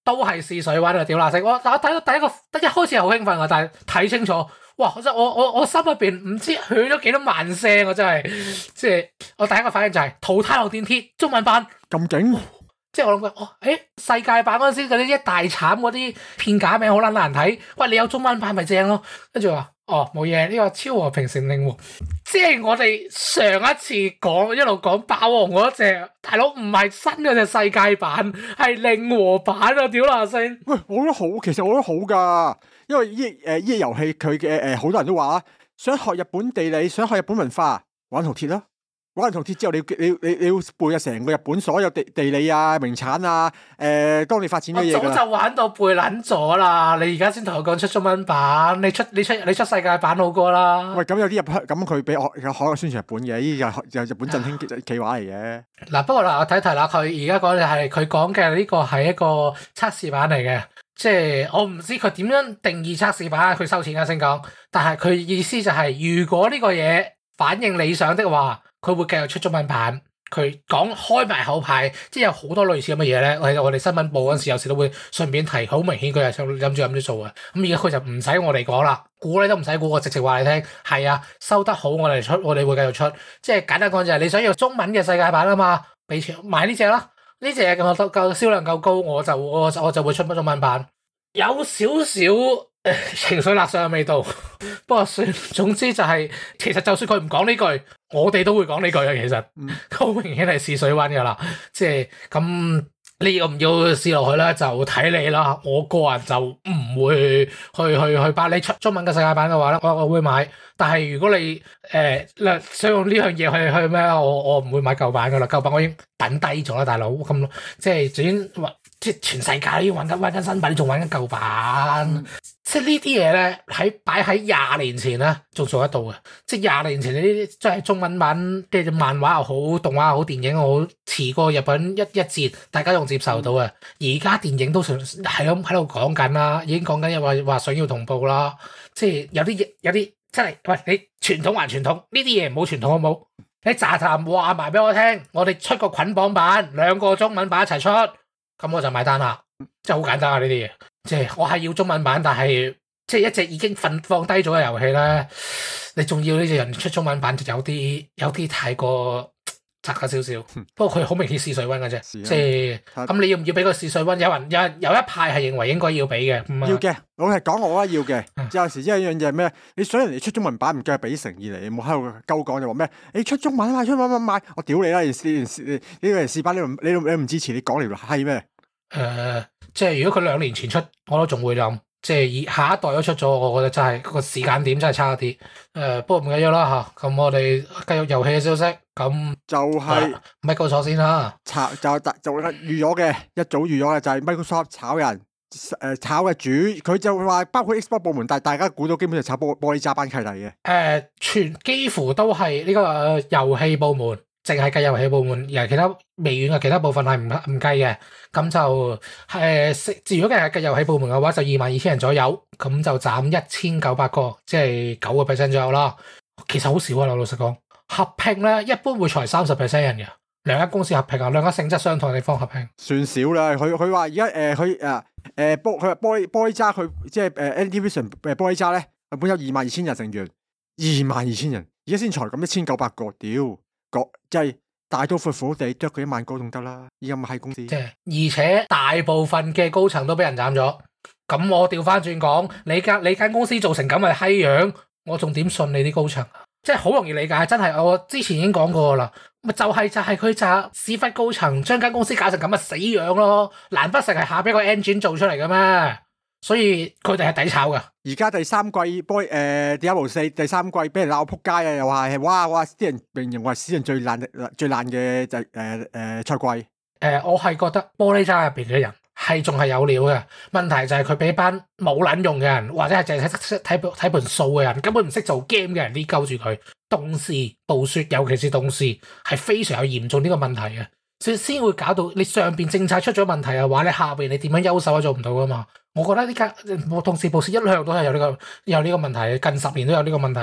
都係試水溫啊！屌乸聲，我睇到第一開始好興奮啊，但係睇清楚，哇！真我心入邊唔知響咗幾多萬聲啊！真係，即係我第一個反應就係淘汰後電鐵中文版咁勁。 即係我諗佢，世界版嗰陣時嗰啲一大慘嗰啲片假名好撚難睇，喂，你有中文版咪正咯？跟住話冇嘢，呢個超和平成令喎，即係我哋上一次一路講霸王嗰隻大佬唔係新嗰隻世界版，係令和版啊！屌嗱聲， 喂，我覺得好，其實我覺得好噶，因為呢個遊戲佢嘅好多人都話想學日本地理，想學日本文化，玩淘鐵啦。玩完淘鐵之後，你要背啊成個日本所有地理啊、名產啊、當地發展嘅嘢㗎啦。 我早就玩到背撚咗啦！你而家先同我講出中文版，你出世界版好過啦。 喂，咁有啲咁佢俾海外宣傳日本嘅，呢又日本振興企劃嚟嘅。 嗱，不過嗱，我睇睇啦，佢而家講嘅係佢講嘅呢個係一個測試版嚟嘅，即係我唔知佢點樣定義測試版，佢收錢㗎先講。但係佢意思就係，如果呢個嘢反應理想的話，佢會繼續出中文版。佢講開埋口牌，即係有好多類似咁嘅嘢咧。我哋新聞報嗰陣時，有時都會順便提，好明顯佢係想諗住咁樣做嘅。咁而家佢就唔使我哋講啦，估你都唔使估，我直接話你聽，係啊，收得好我哋出，我哋會繼續出。即係簡單講就係你想要中文嘅世界版啊嘛，俾錢買呢隻啦，呢隻我夠銷量夠高，我就會出中文版。有少少情緒勒索嘅味道，不過算，總之就係、其實就算佢唔講呢句，我哋都會講呢句嘅。其實好明顯係試水溫噶啦，即係咁你要唔要試落去咧，就睇你啦。我個人就唔會去把你出中文嘅世界版嘅話咧，我會買。但係如果你想用呢樣嘢去咩，我唔會買舊版噶啦。舊版我已經等低咗啦，大佬咁即係即係全世界都要玩緊新品，你仲玩緊舊版？即係呢啲嘢咧，擺喺20年前咧，仲做得到嘅。即係20年前呢啲，即係中文版嘅漫畫又好，動畫又好，電影又好，遲過日本一截，大家仲接受到嘅。而家電影都係咁喺度講緊啦，已經講緊話想要同步啦。即係有啲真係，喂，你傳統還傳統，呢啲嘢唔好傳統好唔好？你喳話埋俾我聽，我哋出個捆綁版，2個中文版一齊出。咁我就買單啦，即係好簡單啊！呢啲嘢，即係我係要中文版，但係即係一隻已經放低咗嘅遊戲咧，你仲要呢隻人出中文版，就有啲太過窄咗少少。不過佢好明顯試水溫嘅啫，即係咁你要唔要俾個試水溫？有一派係認為應該要俾嘅， 要嘅，老實講我覺得要嘅。有時一樣嘢係咩？你想人哋出中文版唔計係俾誠意嚟，你冇喺度鳩講就話咩？你出中文買，我屌你啦！呢個人試版你唔支持，你講嚟係咩？ 即係如果佢2年前出，我都仲會諗。即係下一代都出咗，我覺得真係個時間點真係差啲。不過唔緊要啦嚇。咁我哋繼續遊戲嘅消息。咁就係 Microsoft 先啦。就預咗嘅，一早預咗嘅就係 Microsoft 炒人。炒嘅主，佢就話包括 Xbox 部門，但係大家估到基本上炒玻璃渣班契弟嘅。 幾乎都係呢個遊戲部門。淨係計遊戲部門，而其他微軟嘅其他部分係唔計嘅。咁就如果計遊戲部門嘅話，就22,000人左右，咁就斬1,900個，即係9% 左右啦。其實好少啊，老實講。合併咧，一般會裁30% 人嘅。兩間公司合併啊，兩間性質相同嘅地方合併， 算少啦。佢話而家佢話玻璃渣，佢即係Activision 玻璃渣咧，本有22,000人成員，22,000人，而家先裁咁1,900個，屌！即係大刀闊斧地剁佢1萬個仲得啦，依家咁閪公司。 而且大部分嘅高層都俾人斬咗，咁我調翻轉講，你間公司做成咁嘅閪樣，我仲點信你啲高層？即係好容易理解，真係我之前已經講過啦，咪就係佢就屎忽高層將間公司搞成咁嘅死樣咯，難不成係下邊個 engine 做出嚟嘅咩？所以佢哋係抵炒噶。 而家第三季Diablo 4第三季俾人鬧仆街啊，又話係哇啲人形容為史上最爛嘅就賽季。 我係覺得玻璃渣入邊嘅人係仲係有料嘅，問題就係佢俾班冇撚用嘅人，或者係淨係識睇盤數嘅人，根本唔識做 game 嘅人啲鳩住佢。動視暴雪，尤其是動視係非常有嚴重呢個問題嘅，所以先會搞到你上邊政策出咗問題嘅話，你下邊你點樣優秀都做唔到噶嘛。我覺得呢家動視暴雪一向都係有呢個問題嘅，近10年都有呢個問題嘅。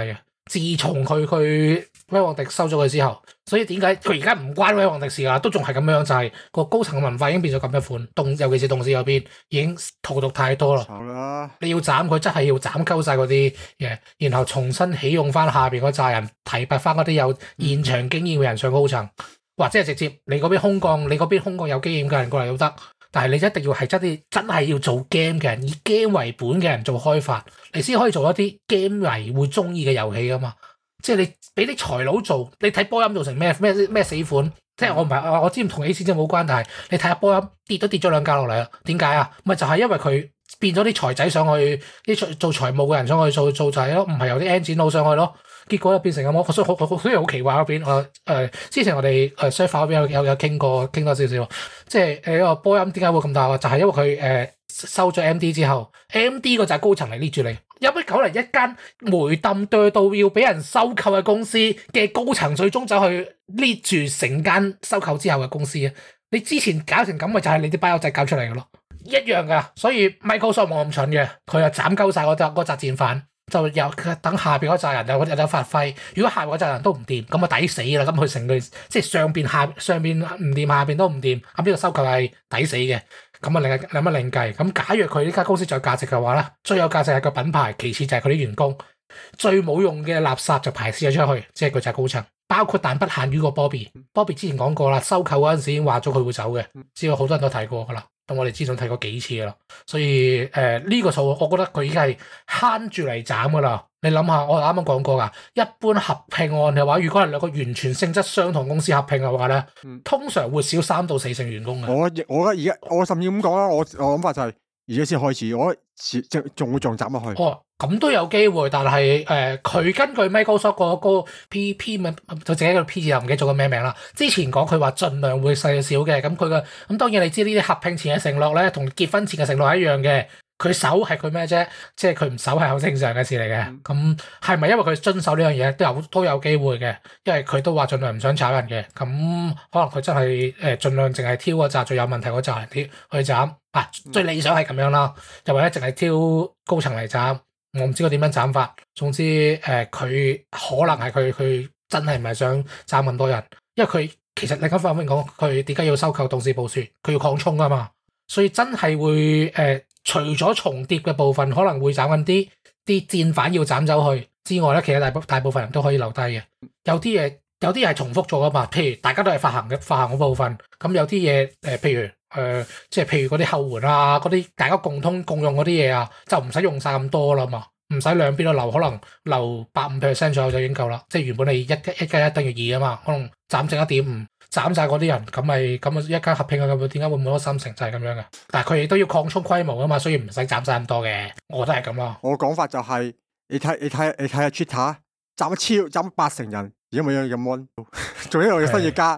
自從佢威旺迪收咗佢之後，所以點解佢而家唔關威旺迪事啊？都仲係咁樣，就係個高層嘅文化已經變咗咁一款，尤其是董事嗰邊已經荼毒太多啦。你要斬佢，真係要斬鳩晒嗰啲嘢，然後重新起用翻下邊嗰扎人，提拔翻嗰啲有現場經驗嘅人上高層，或者係直接你嗰邊空降有經驗嘅人過嚟都得。但係你一定要係真係要做 game 嘅人，以 game 為本嘅人做開發，你先可以做一啲 game 迷會中意嘅遊戲噶嘛。即係你俾啲財佬做，你睇波音做成咩死款？即係我知唔同 AC 真冇關，但係你睇下波音跌咗兩格落嚟啦。點解啊？咪就係因為佢變咗啲財仔上去，啲做財務嘅人上去做就係咯，唔係由啲 engine 佬上去咯。結果就變成咁，所以好奇怪嗰邊。之前我哋Surfer 嗰邊有傾多少少，即係個波音點解會咁大？就係因為佢收咗 MD 之後 ，MD 嗰就係高層嚟捏住你。有乜可能一間梅冧對到要俾人收購嘅公司嘅高層最終走去捏住成間收購之後嘅公司啊？你之前搞成咁咪就係你啲班友仔搞出嚟嘅咯，一樣噶。所以 Microsoft 冇咁蠢嘅，佢就斬鳩晒嗰紮戰犯。就有等下邊嗰扎人有發揮，如果下邊嗰扎人都唔掂，咁啊抵死啦！咁佢成個即係上邊唔掂，下邊都唔掂，咁呢個收購係抵死嘅。咁啊另計。咁假如佢呢間公司最有價值嘅話咧，最有價值係個品牌，其次就係佢啲員工，最冇用嘅垃圾就排泄咗出去，即係佢就係高層，包括但不限於個 Bobby 之前講過啦，收購嗰陣時已經話咗佢會走嘅，知道好多人都睇過噶啦。咁我哋之前睇過幾次噶啦，所以呢個數我覺得佢已經係慳住嚟斬噶啦。你諗下，我啱啱講過噶，一般合併案嘅話，如果係兩個完全性質相同公司合併嘅話咧，通常會少3到4成員工嘅。 我覺得而家我甚至咁講啦，我諗法就係而家先開始，我仲會斬落去。 咁都有機會，但係佢根據 Microsoft 嗰個 P 咪就自己個 P 字又唔記得咗個咩名啦。之前講佢話盡量會細少嘅，咁當然你知呢啲合併前嘅承諾咧，同結婚前嘅承諾係一樣嘅。佢守係佢咩啫？即係佢唔守係好正常嘅事嚟嘅。咁係咪因為佢遵守呢樣嘢都有機會嘅？因為佢都話盡量唔想炒人嘅。咁可能佢真係盡量淨係挑嗰紮最有問題嗰紮人去斬。最理想係咁樣啦，又或者淨係挑高層嚟斬。我唔知佢點樣斬法。總之佢可能係佢真係唔係想斬咁多人，因為佢其實另一方面講，佢點解要收購董事部署？佢要擴充啊嘛，所以真係會除咗重疊嘅部分可能會斬緊啲戰犯要斬走去之外咧，其實大部分人都可以留低嘅。有啲嘢係重複咗噶嘛，譬如大家都係發行嗰部分，咁有啲嘢譬如即係譬如嗰啲後援啊，嗰啲大家共用嗰啲嘢啊，就唔使用晒咁多啦嘛，唔使兩邊都留，可能留85%左右就已經夠啦。即係原本你1+1等於2啊嘛，可能斬剩1.5。斬晒嗰啲人，咁啊一間合併啊，咁點解會冇咗3成就係咁樣嘅？但係佢亦都要擴充規模啊嘛，所以唔使斬晒咁多嘅。我覺得係咁咯。 我講法就係、是、你睇下 Twitter 斬8成人，而家咪樣咁溫，仲有一個新嘢加。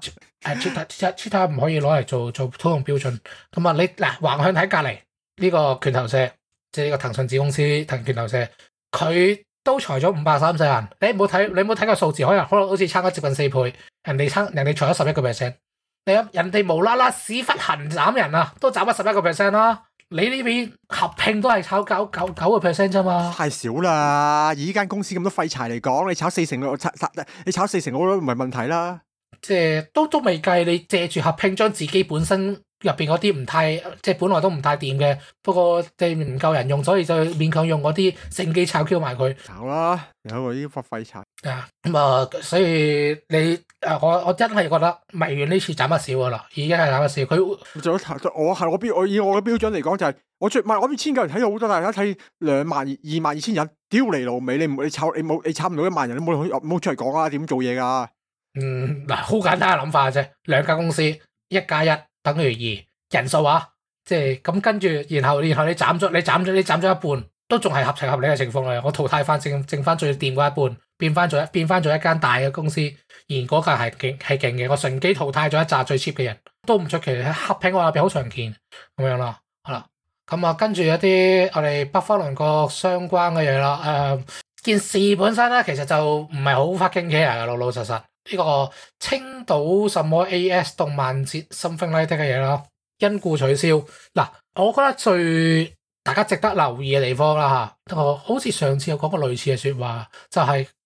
Twitter 唔可以攞嚟做通用標準。咁啊，你嗱橫向睇隔離呢個拳頭社，即係呢個騰訊子公司騰拳頭社，佢都裁咗530人。你冇睇個數字，可能好似差咗接近4倍。人哋裁咗11%，人哋無啦啦屎忽痕斬人啊，都斬咗11%啦。你呢邊合併都係炒9%啫嘛， 太少啦。以呢間公司咁多廢柴嚟講，你炒4成，你炒4成我都唔係問題啦。 即係都未計，你借住合併將自己本身入邊嗰啲唔太，即係本來都唔太掂嘅，不過即係唔夠人用，所以就勉強用嗰啲乘機炒 Q 埋佢。 炒啦，有個呢啲廢柴。 所以你我真係覺得微軟呢次斬得少噶啦，已經係斬得少。佢做咗我以我嘅標準嚟講就係、是，我1000個人睇咗好多，大家睇22000人，屌你老味，你炒唔到1萬人，你冇出嚟講啊，點做嘢噶？ 好簡單嘅諗法啫，兩間公司1+1等於2，人數啊，即係咁跟住，然後你斬咗一半，都仲係合情合理嘅情況嚟。我淘汰翻剩翻最掂嗰一半，變翻做一間大嘅公司，而嗰間係勁嘅。我順機淘汰咗一紮最 cheap 嘅人，都唔出奇。喺合併嗰入邊好常見咁樣啦。好啦，咁啊跟住一啲我哋北方鄰國相關嘅嘢啦。件事本身咧，其實就唔係好 fucking care 嘅，老實實。呢個青島什麼 AS 動漫節 something like 嘅嘢啦，因故取消。嗱，我覺得最大家值得留意嘅地方啦嚇，我好似上次有講過類似嘅説話，就係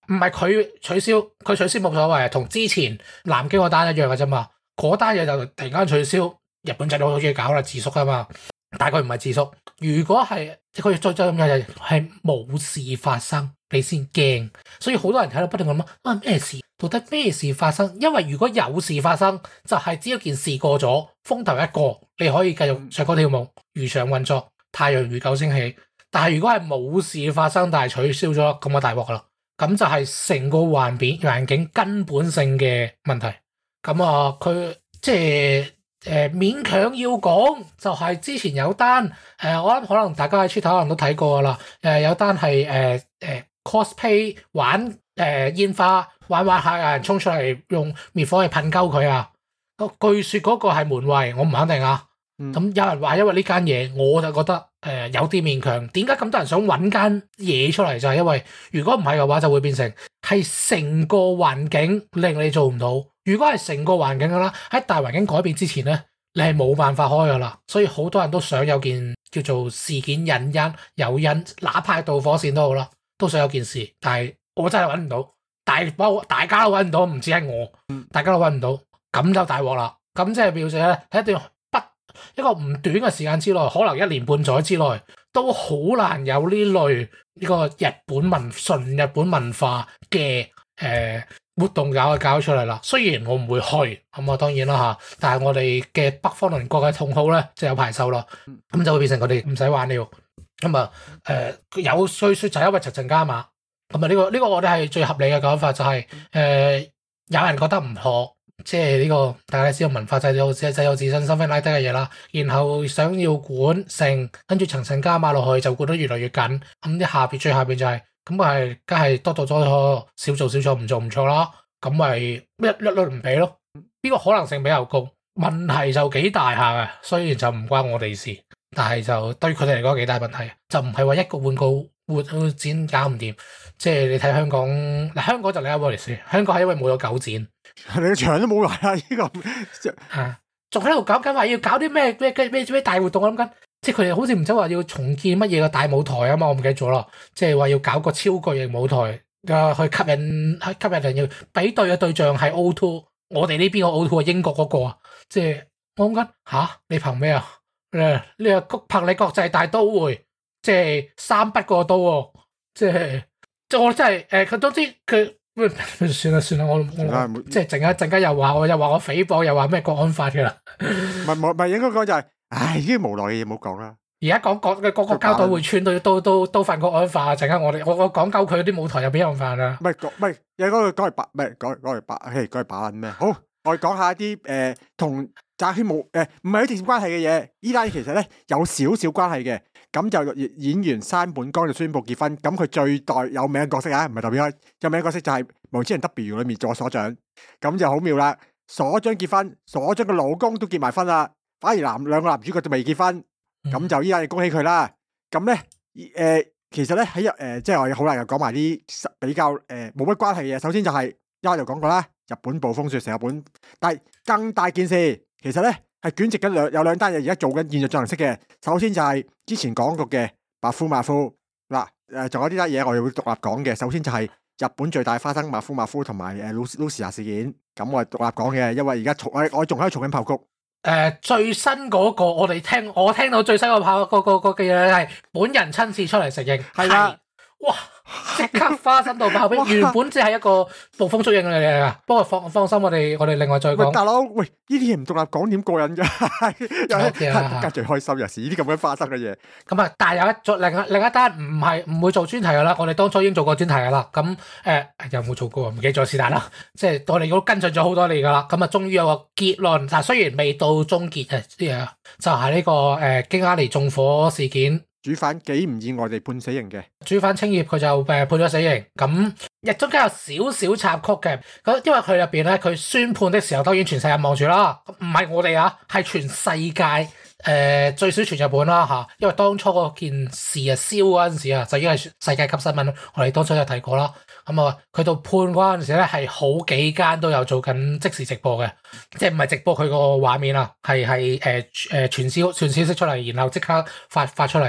唔係佢取消，佢取消冇所謂，同之前南京嗰單一樣嘅啫嘛。嗰單嘢就突然間取消，日本仔都好中意搞啦，自肅啊嘛。但係佢唔係自肅，如果係佢再咁樣係冇事發生，你先驚。所以好多人睇到不斷咁諗咩事？到底咩事發生？因為如果有事發生，就係只要件事過咗，風頭一過，你可以繼續唱歌跳舞，如常運作，太陽如舊升起。但係如果係冇事發生，但係取消咗，咁就大鑊啦。咁就係成個環境根本性嘅問題。咁啊，佢即係勉強要講，就係之前有單我諗可能大家喺 Twitter 可能都睇過啦。有單係cosplay 玩煙花玩下，有人衝出嚟用滅火器噴鳩佢啊！據說嗰個係門衛，我唔肯定啊。咁有人話因為呢間嘢，我就覺得有啲勉強。點解咁多人想揾間嘢出嚟？就係因為如果唔係嘅話，就會變成係成個環境令你做唔到。如果係成個環境㗎啦，喺大環境改變之前咧，你係冇辦法開㗎啦。所以好多人都想有件叫做事件引有因，哪怕係導火線都好啦，都想有件事。但係我真係揾唔到，大家都揾唔到，唔止係我，大家都揾唔到，咁就大鑊啦。咁即係表示咧，喺一個唔短嘅時間之內，可能1年半載之內，都好難有呢類呢個純日本文化嘅活動搞出嚟啦。雖然我唔會去，咁啊當然啦嚇，但係我哋嘅北方鄰國嘅同好咧就有排收啦，咁就會變成佢哋唔使玩了。咁啊有衰就係因為陳陳加碼。咁啊呢個我哋係最合理嘅講法，就係有人覺得唔妥。即係呢個大家知道文化製造自身身份拉低嘅嘢啦，然後想要管成，跟住層層加碼落去就管得越嚟越緊。咁啲最下邊就係咁係，梗係多做多錯，少做少錯，唔做唔錯啦。咁咪一律唔俾咯。呢個可能性比較高，問題就幾大下嘅。雖然就唔關我哋事，但係就對佢哋嚟講幾大問題。就唔係話一個換個展搞唔掂。即係你睇香港嗱，香港就另一回事。香港係因為冇咗狗展。 你個場都冇埋啦，呢個仲喺度搞緊話要搞啲咩大活動啊，諗緊，即係佢哋好似唔知話要重建乜嘢個大舞台啊嘛，我唔記得咗啦。即係話要搞個超巨型舞台去吸引人，要比對嘅對象係 O2， 我哋呢邊個 O2 係英國嗰個啊。即係我諗緊你憑咩啊？你又憑你國際大都會，即係3筆個都喎，即係我真係佢都知佢。算啦，我即係陣間又話我誹謗，又話咩國安法嘅啦。 唔係應該講就係，呢啲無奈嘅嘢唔好講啦。 而家講個交代會串都犯國安法。陣間我講鳩佢啲舞台有邊樣犯啊？唔係，有嗰個講嚟把咩？好，我哋講下一啲同詐騙唔係有直接關係嘅嘢。依單其實咧有少少關係嘅。咁就演員山本剛就宣布結婚。咁佢最有名嘅角色唔係代表開有名角色就係《無千人 W》裏面做所長。咁就好妙啦，所長結婚，所長嘅老公都結埋婚啦，反而兩個男主角就未結婚。咁就依家要恭喜佢啦。咁咧其實咧喺即係我好難又講埋啲比較冇乜關係嘅嘢。首先就係一開就講過啦，日本暴風雪成日本，但係更大件事其實咧。係捲席緊有兩單嘢，而家做緊現在進行式嘅。首先就係之前講過嘅馬夫嗱，仲有啲單嘢我哋會獨立講嘅。首先就係日本最大花生馬夫同埋Lucia 事件，咁我係獨立講嘅，因為而家我仲喺度嘈緊炮谷。 最新嗰個我聽到最新個炮個嘅嘢係本人親自出嚟承認，係啦，哇！即刻花生到爆邊，原本只係一個捕風捉影嘅嘢啊！不過放心，我哋另外再講。 大佬，喂，呢啲嘢唔獨立講點過癮㗎？大家最開心有時呢啲咁樣花生嘅嘢。 咁啊，但係有另一單唔會做專題㗎啦。我哋當初已經做過專題㗎啦。咁有冇做過啊？唔記得咗是但啦。即係我哋都跟進咗好多年㗎啦。咁啊，終於有個結論。但係雖然未到終結嘅啲嘢，就係呢個京阿尼縱火事件。 主犯幾唔意外地判死刑嘅， 主犯青葉佢就判咗死刑。咁亦中間有少少插曲嘅，咁因為佢入邊咧，佢宣判的時候，當然全世界望住啦，唔係我哋啊，係全世界最少全日本啦嚇，因為當初嗰件事啊燒嗰陣時啊，就已經係世界級新聞，我哋當初有提過啦。咁啊，佢到判嗰陣時咧，係好幾間都有做緊即時直播嘅，即係唔係直播佢個畫面啊，係傳消息出嚟，然後即刻發出嚟，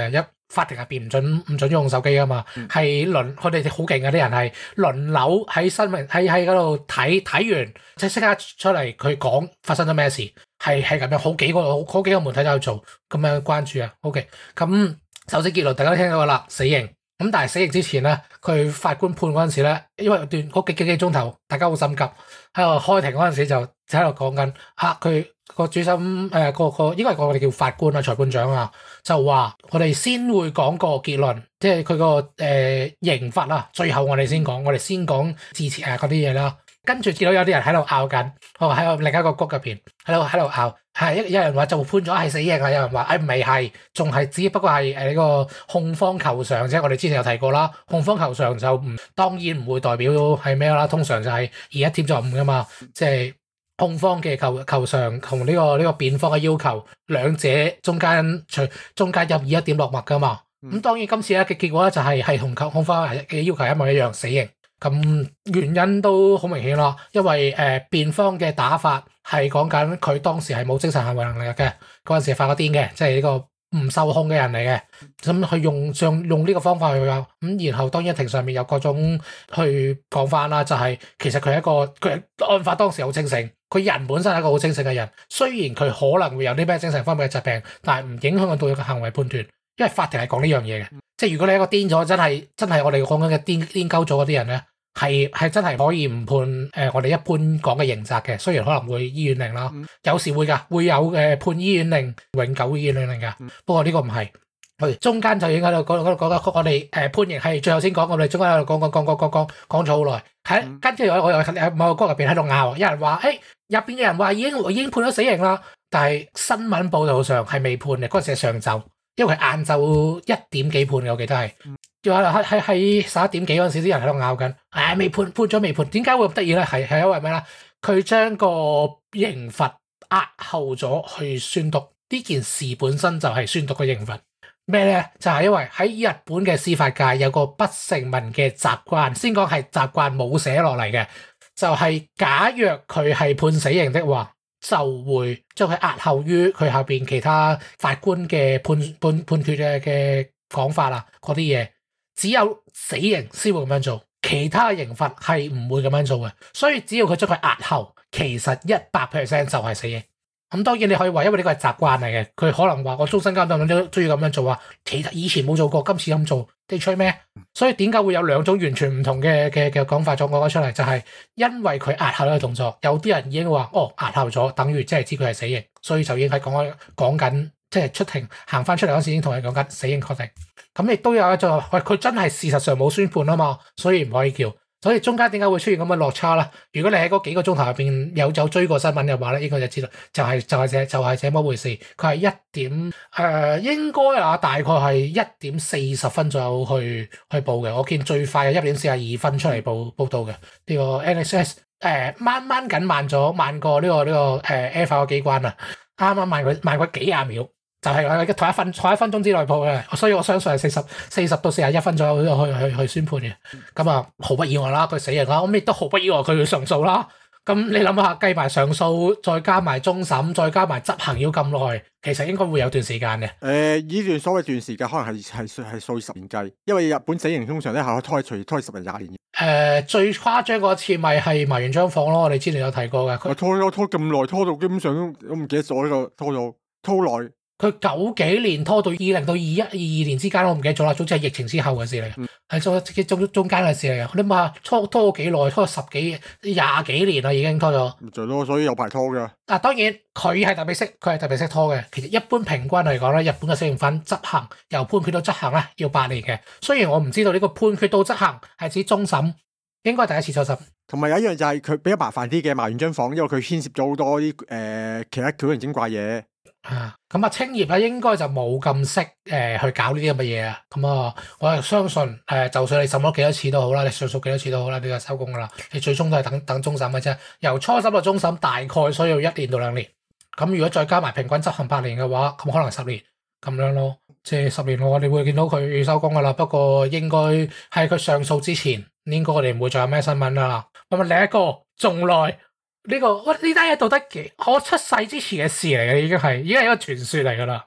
法庭入邊唔準用手機噶嘛，係佢哋好勁嘅啲人係輪流喺新聞喺嗰度睇完，即係即刻出嚟佢講發生咗咩事，係咁樣好幾個媒體都有做咁樣關注啊。OK， 咁首先結論大家都聽到噶啦，死刑。咁但係死刑之前咧，佢法官判嗰陣時咧，因為嗰幾鐘頭大家好心急，喺度開庭嗰陣時就喺度講緊佢個主審應該係我哋叫法官啊裁判長啊，就話我哋先會講個結論，即係佢個刑罰啦，最後我哋先講致辭嗰啲嘢啦。跟住見到有啲人喺度拗緊，喺另一個谷入邊喺度拗，有人話就判咗係死刑啊，有人話唔係，仲係只不過係呢個控方求償啫。我哋之前有提過啦，控方求償就當然唔會代表係咩啦，通常就係2-1添咗5噶嘛，即係控方嘅求償同呢個辯方嘅要求，兩者中間有2-1點落墨噶嘛。咁當然今次咧嘅結果咧就係同控方嘅要求一模一樣，死刑。咁原因都好明顯咯，因為辯方嘅打法係講緊佢當時係冇精神行為能力嘅，嗰陣時係發咗癲嘅，即係呢個唔受控嘅人嚟嘅。咁佢用呢個方法去拗，咁然後當然庭上面有各種去講翻啦，就係其實佢係佢案發當時好清醒，佢人本身係一個好清醒嘅人，雖然佢可能會有啲咩精神方面嘅疾病，但係唔影響到佢嘅行為判斷，因為法庭係講呢樣嘢嘅。即係如果你係一個癲咗，真係我哋講緊嘅癲鳩咗嗰啲人咧。係真係可以唔判我哋一般講嘅刑責嘅，雖然可能會醫院令啦，有時會有判醫院令、永久醫院令㗎。不過呢個唔係，中間就已經喺度講我哋判刑係最後先講，我哋中間喺度講咗好耐。跟住我又喺某個谷入邊喺度拗，有人話入邊嘅人話已經判咗死刑啦，但係新聞報道上係未判嘅，嗰陣時係上晝，因為佢晏晝1點幾判嘅，我記得係。喺11點幾嗰陣時，啲人喺度拗緊，未判咗未判，點解會咁得意咧？係因為咩咧？佢將個刑罰押後咗去宣讀，呢件事本身就係宣讀嘅刑罰。咩咧？就係因為喺日本嘅司法界有個不成文嘅習慣，先講係習慣冇寫落嚟嘅，就係假若佢係判死刑的話，就會將佢押後於佢後邊其他法官嘅判決嘅講法啦，嗰啲嘢。只有死刑先會咁樣做，其他嘅刑罰係唔會咁樣做嘅。所以只要佢將佢押後，其實100%就係死刑。咁當然你可以話，因為呢個係習慣嚟嘅，佢可能話我終身監禁都中意咁樣做啊。其實以前冇做過，今次咁做，你吹咩？所以點解會有兩種完全唔同嘅講法講咗出嚟？就係因為佢押後呢個動作，有啲人已經話押後咗，等於即係知佢係死刑，所以就已經係講緊。即係出庭行翻出嚟嗰時已經同人講緊死刑確定，咁亦都有一種話佢真係事實上冇宣判啊嘛，所以唔可以叫。所以中間點解會出現咁嘅落差啦？如果你喺嗰幾個鐘頭入邊有追過新聞嘅話咧，應該就知道就係這麼回事。佢係1點應該大概係1點40分左右去報嘅。我見最快係1點42分出嚟報道嘅呢個 NHS 慢過呢個Air 法個機關啊。啱啱慢佢幾廿秒，就係同一分鐘之內報嘅，所以我相信係40到41分左右去宣判嘅。咁毫不意外啦，佢死刑啦，咁亦都毫不意外佢要上訴啦。咁你諗下，計埋上訴，再加埋終審，再加埋執行要咁耐，其實應該會有段時間嘅。 呢段所謂段時間可能係數十年計，因為日本死刑通常咧係拖10年20年。 最誇張嗰次咪係埋完張房咯，我哋之前有提過嘅。 佢拖咁耐，拖到基本上都唔記得咗呢個拖耐。佢 90幾年拖到20到21、22年之間，我唔記得咗啦。總之係疫情之後嘅事嚟嘅，係中間嘅事嚟嘅。你諗下拖幾耐？拖10幾、20幾年啦，已經拖咗。 就咯，所以有排拖嘅。 當然佢係特別識拖嘅。其實一般平均嚟講咧，日本嘅死刑犯執行由判決到執行咧要8年嘅。雖然我唔知道呢個判決到執行係指終審，應該第一次初審。同埋有一樣就係佢比較麻煩啲嘅，埋完張房，因為佢牽涉咗好多啲其他古靈精怪嘢。咁青葉咧應該就冇咁識去搞呢啲咁嘅嘢啊。咁我係相信就算你審咗幾多次都好啦，你上訴幾多次都好啦，你就收工噶啦。你最終都係等終審嘅啫。由初審到終審大概需要1年到2年。咁如果再加埋平均執行8年嘅話，咁可能10年咁樣咯。即係10年我哋會見到佢收工噶啦。不過應該喺佢上訴之前，應該我哋唔會再有咩新聞啦。咁另一個仲耐呢個呢單嘢到底我出世之前嘅事嚟嘅，已經係一個傳說嚟噶啦。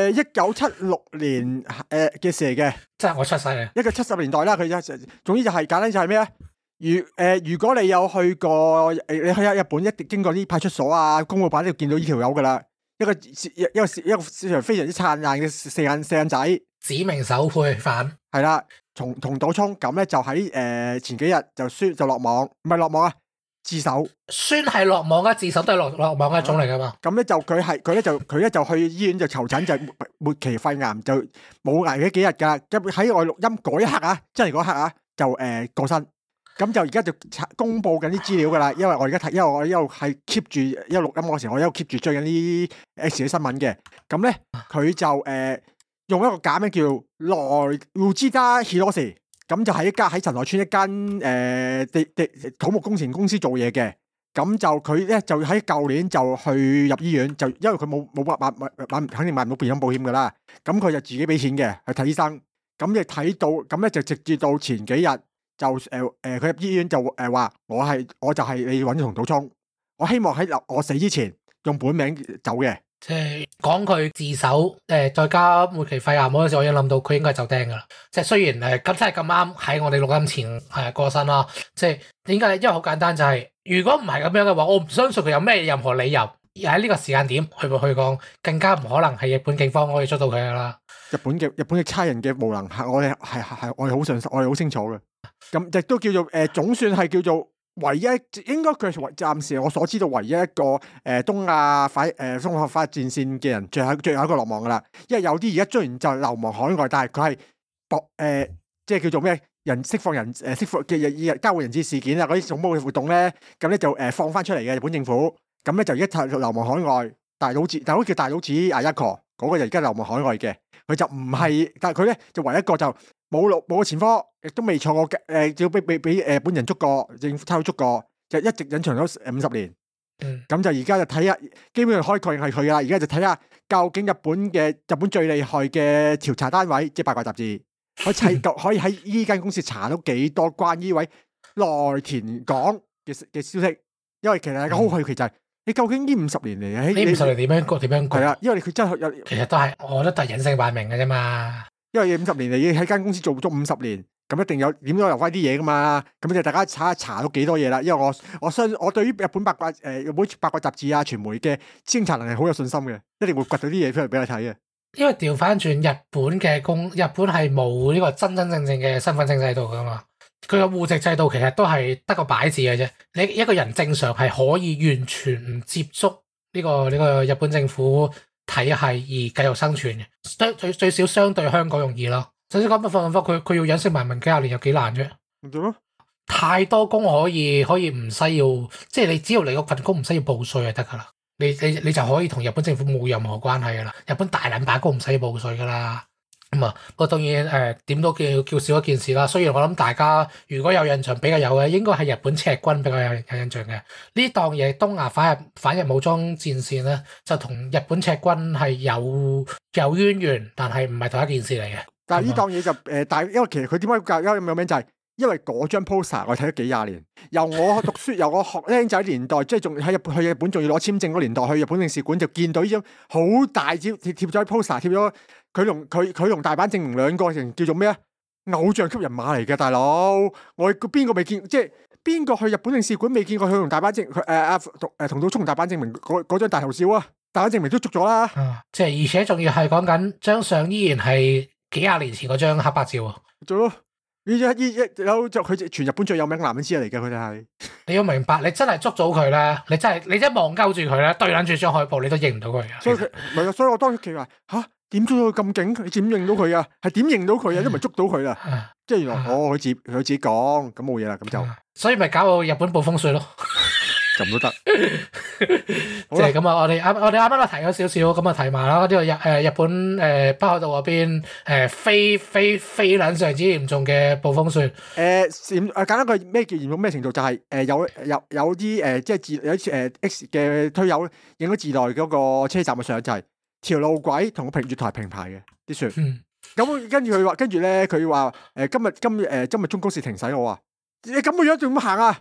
1976年嘅事嚟嘅， 即係我出世嘅一個70年代啦。佢總之就係簡單就係咩啊？如果你有去過你去日本，一定經過啲派出所啊、公務辦都見到呢條友噶啦。一個市場非常之燦爛嘅四眼仔， 指名手配犯係啦。同島聰咁咧就喺前幾日就落網，唔係落網啊，自首。 算係落網啊，自首都係落網嘅一種嚟噶嘛。 咁咧就佢咧就去醫院就求診，就末期肺癌，就冇捱咗幾日噶。咁喺我錄音嗰一刻啊，真係嗰刻啊，就過身。咁就而家就公佈緊啲資料噶啦，因為我而家睇，因為我一路係 keep 住一路錄音嗰時，我一路 keep 住追緊啲 X 嘅新聞嘅。咁咧佢就用一個假名叫來戶之家 Hiroshi，咁就喺神奈川一間土木工程公司做嘢嘅。咁就佢咧就喺舊年就去入醫院，就因為佢冇肯定買唔到變種保險噶啦。咁佢就自己俾錢嘅去睇醫生。咁亦睇到，咁咧就直至到前幾日就佢入醫院就話我就係你揾同島聰，我希望喺我死之前用本名走嘅。 即係講佢自首，再加末期肺癌嗰陣時，我已經諗到佢應該係走釘噶啦。即係雖然咁真係咁啱喺我哋錄音前過身啦。即係點解？因為好簡單，就係如果唔係咁樣嘅話，我唔相信佢有咩任何理由喺呢個時間點去講，更加唔可能係日本警方可以捉到佢噶啦。日本嘅差人嘅無能，我哋好信，我哋好清楚嘅。咁亦都叫做總算係叫做。唯一應該佢係暫時我所知道唯一一個東亞中國發戰線嘅人，最後一個落網噶啦。因為有啲而家雖然就流亡海外，但係佢係即係叫做咩人釋放人釋放嘅交換人質事件啊，嗰啲恐怖嘅活動咧，咁咧就放翻出嚟嘅日本政府。咁咧就而家流亡海外，大佬叫大佬子阿一哥嗰個就而家流亡海外嘅，佢就唔係，但係佢咧就唯一一個就。冇個前科，亦都未坐過要俾本人捉過，政府差佬捉過，就一直隱藏咗50年。咁就而家就睇下，基本上可以確認係佢啦。而家就睇下究竟日本最厲害嘅調查單位，即係八卦雜誌，可以喺呢間公司查到幾多關於呢位內田港嘅消息。因為其實個好奇就係你究竟呢50年嚟， 呢50年點樣係啦，因為佢真係有， 其實都係，我覺得都係隱姓埋名嘅啫嘛。 因為50年嚟，已經喺間公司做咗50年，咁一定有點都留翻啲嘢噶嘛。咁就大家查到幾多嘢啦。因為我對於日本八卦雜誌啊、傳媒嘅偵查能力好有信心嘅，一定會掘到啲嘢出嚟俾你睇嘅。 因為調翻轉日本係冇呢個真正嘅身份證制度噶嘛。佢個戶籍制度其實都係得個擺字嘅啫。你一個人正常係可以完全唔接觸呢個日本政府體系而繼續生存嘅，最少相對香港容易咯。就算講佢要隱姓埋名幾廿年有幾難啫？太多工可以唔需要，即係你只要你個份工唔需要報稅就得噶啦。你就可以同日本政府冇任何關係噶啦。日本大撚把工唔使報稅噶啦。咁啊，不過當然點都叫少一件事啦。雖然我諗大家如果有印象比較有嘅，應該係日本赤軍比較有印象嘅。呢檔嘢東亞反日武裝戰線咧，就同日本赤軍係有淵源，但係唔係同一件事嚟嘅。 但係呢檔嘢就因為其實佢點解咁有名就係因為嗰張 poster 我睇咗幾廿年，由我讀書由我學僆仔年代，即係仲喺去日本仲要攞簽證嗰年代，去日本領事館就見到呢張好大張貼咗 poster， 貼咗佢同大阪正明兩個人叫做咩啊？偶像級人馬嚟嘅大佬，我邊個未見？即係邊個去日本領事館未見過佢同大阪正同島聰同大阪正明嗰張大頭照啊？大阪正明都捉咗啦。 即係而且仲要係講緊張相依然係幾廿年前嗰張黑白照啊！ 做咯。呢有就佢全日本最有名男人之一嚟嘅，佢哋係。 你要明白，你真係捉到佢咧，你真係望鳩住佢咧，對撚住張海報，你都認唔到佢嘅。 所以我當時話吓，點捉到佢咁勁？你點認到佢啊？係點認到佢啊？都唔係捉到佢啦。即係原來佢自己講，咁冇嘢啦，咁就。 所以咪搞到日本暴風雪咯。 咁都得。 即係咁啊！我哋啱啱提咗少少，咁啊提埋啦。呢個日本北海道嗰邊非常之嚴重嘅暴風雪。 簡單句咩叫嚴重咩程度？就係有啲即係有啲X 嘅推友影咗自內嗰個車站嘅相，就係條路軌同個月台平排嘅啲雪。咁跟住咧佢話今日中高市停駛，我話你咁嘅樣仲點行啊？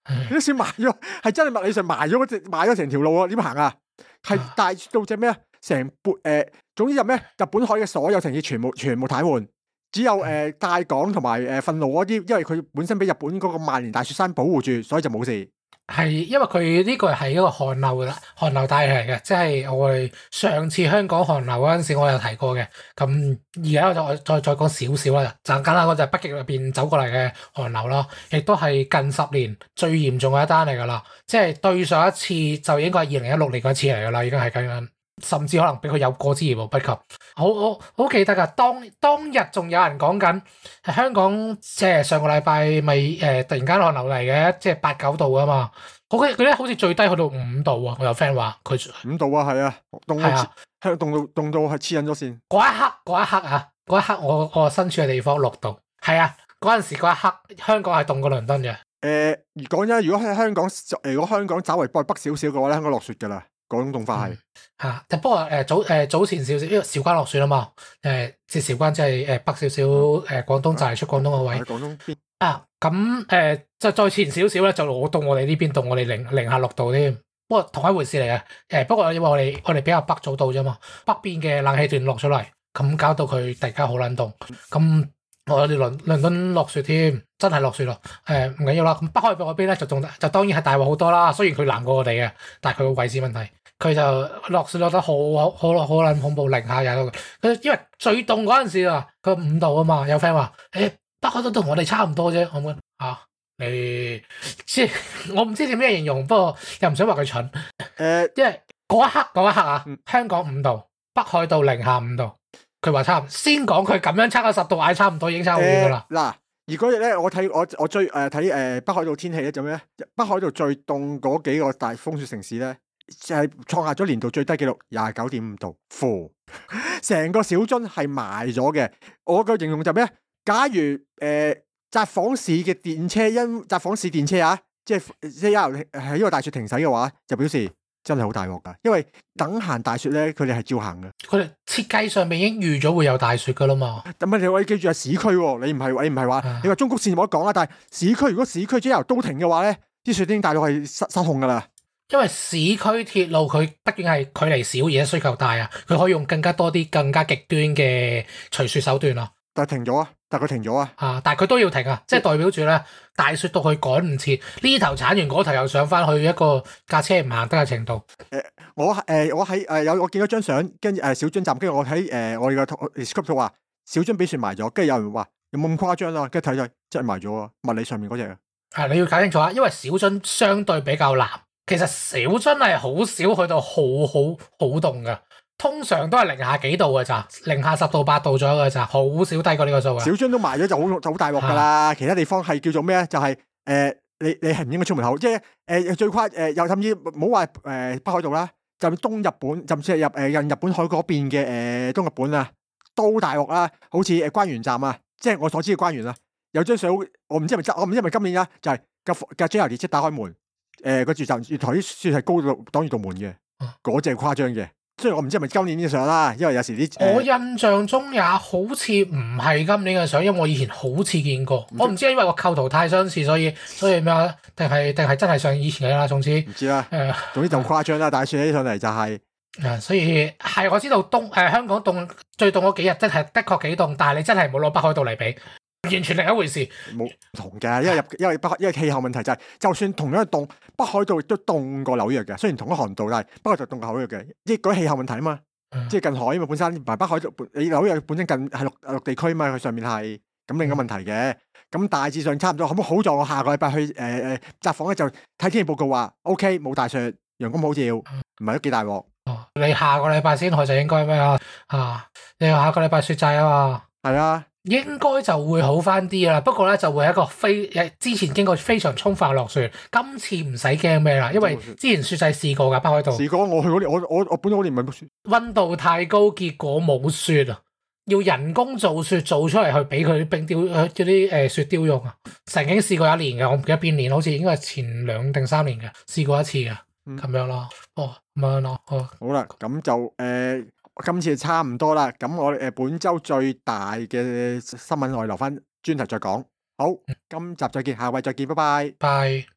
啲雪埋咗，係真係物理上埋咗成條路啊！點行啊？係大雪到隻咩啊？成總之就咩？日本海嘅所有城市全部癱瘓，只有大港同埋憤怒嗰啲，因為佢本身俾日本嗰個萬年大雪山保護住，所以就冇事。 係因為佢呢個係一個寒流帶嚟嘅，即係我哋上次香港寒流嗰陣時，我有提過嘅。咁而家我再講少少啦，就簡單講就係北極入邊走過嚟嘅寒流啦，亦都係近10年最嚴重嘅一單嚟㗎啦。即係對上一次就應該係2016年嗰次嚟㗎啦，已經係咁樣。甚至可能比佢有過之而無不及。好記得㗎，當日仲有人講緊香港，即係上個禮拜咪突然間寒流嚟嘅，即係8、9度啊嘛。佢咧好似最低去到5度啊！我有 friend 話佢 5度啊，係啊，凍到係黐緊咗線。 嗰一刻我身處嘅地方6度，係啊，嗰陣時嗰一刻香港係凍過倫敦嘅。 講真，如果喺香港，如果香港稍為北少少嘅話咧，香港落雪㗎啦。嗰種凍法係但不過早前少少，因為韶關落雪啊嘛，即係韶關即係北少少，廣東就係出廣東個位。 廣東邊咁就再前少少咧，就我哋呢邊凍我哋零下6度添。不過同一回事嚟嘅。不過因為我哋比較北早到啫嘛，北邊嘅冷氣團落咗嚟，咁搞到佢突然間好撚凍。咁我哋倫敦落雪添，真係落雪咯。唔緊要啦。咁北海道嗰邊咧就當然係大鑊好多啦。雖然佢南過我哋嘅，但係佢個位置問題。佢就落雪落得好撚恐怖，零下20度。佢因為最凍嗰陣時啊，佢5度啊嘛。有 friend 話：北海道同我哋差唔多啫。我問即係我唔知點樣形容，不過又唔想話佢蠢。因為嗰一刻啊，香港5度，北海道零下5度。佢話差唔多，先講佢咁樣差個10度，嗌差唔多已經差好遠噶啦。 嗱，而嗰日咧，我追睇北海道天氣咧，就咩？北海道最凍嗰幾個大風雪城市咧，就係創下咗年度最低紀錄29.5度，成個小樽係埋咗嘅。我嘅形容就咩？假如札幌市嘅電車札幌市電車啊，即係喺呢個大雪停駛嘅話，就表示真係好大鑊噶。因為等行大雪咧，佢哋係照行嘅。 佢哋設計上面已經預咗會有大雪噶啦嘛。 咁你記住係市區喎，你唔係話你話中谷線冇得講啦。但係市區如果市區 JR 都停嘅話咧，啲雪已經大到係失控噶啦。 因為市區鐵路佢畢竟係距離少而且需求大啊，佢可以用更加多啲更加極端嘅除雪手段啊。 但係佢停咗啊！ 但係佢都要停啊，即係代表住咧大雪到佢趕唔切，呢頭鏟完嗰頭又上翻去一個架車唔行得嘅程度。 我喺我見到張相，跟住小樽站，跟住我喺我哋個 script 度話小樽俾雪埋咗，跟住有人話有冇咁誇張啊？跟住睇咗真係埋咗啊！物理上面嗰隻啊。 你要搞清楚啊，因為小樽相對比較南，其實小樽係好少去到好凍噶。通常都係零下幾度嘅咋，零下10度8度左右嘅咋，好少低過呢個數嘅。小樽都埋咗就好大鑊噶啦。其他地方係叫做咩咧？就係你係唔應該出門口，即係最誇又甚至唔好話北海道啦，就東日本，甚至係近日本海嗰邊嘅東日本啊，都大鑊啦。好似關原站啊，即係我所知嘅關原啊，有張相我唔知係咪今年啊，就係架 JR 列車打開門，個月台啲雪係高到擋住道門嘅，嗰隻誇張嘅。雖然我唔知係咪今年嘅相啦，因為有時啲我印象中也好似唔係今年嘅相，因為我以前好似見過。我唔知係因為個構圖太相似，所以咩啊？定係真係像以前嘅啦。總之唔知啦。總之就誇張啦，但係算起上嚟就係所以係我知道香港最凍嗰幾日真係的確幾凍，但係你真係冇攞北海道嚟比。完全另一回事， 冇唔同嘅，因為氣候問題就係，就算同樣凍，北海道亦都凍過紐約嘅。雖然同一寒度，但係北海道凍過紐約嘅，即係嗰啲氣候問題啊嘛。即係近海啊嘛，本身唔係北海道，你紐約本身近係陸地區啊嘛，佢上面係咁另一個問題嘅。咁大致上差唔多。咁好在我下個禮拜去札幌咧，就睇天氣報告話 OK 冇大雪，陽光普照，唔係都幾大鑊。 你下個禮拜先去就應該咩啊？你下個禮拜雪祭啊嘛。 係啊。 應該就會好翻啲啦，不過咧就會係一個之前經過非常充分落雪，今次唔使驚咩啦，因為之前雪祭試過㗎，北海道試過，我去嗰年我本嗰年唔係冇雪， 溫度太高，結果冇雪啊，要人工做雪做出嚟去俾佢啲冰雕啲雪雕用啊，曾經試過1年嘅，我唔記得邊年，好似應該係前2定3年嘅，試過一次嘅，咁樣咯，咁樣咯，好啦，咁就今次差唔多啦，咁我本週最大嘅新聞我哋留翻專題再講。好，今集再見，下位再見，拜拜。 拜。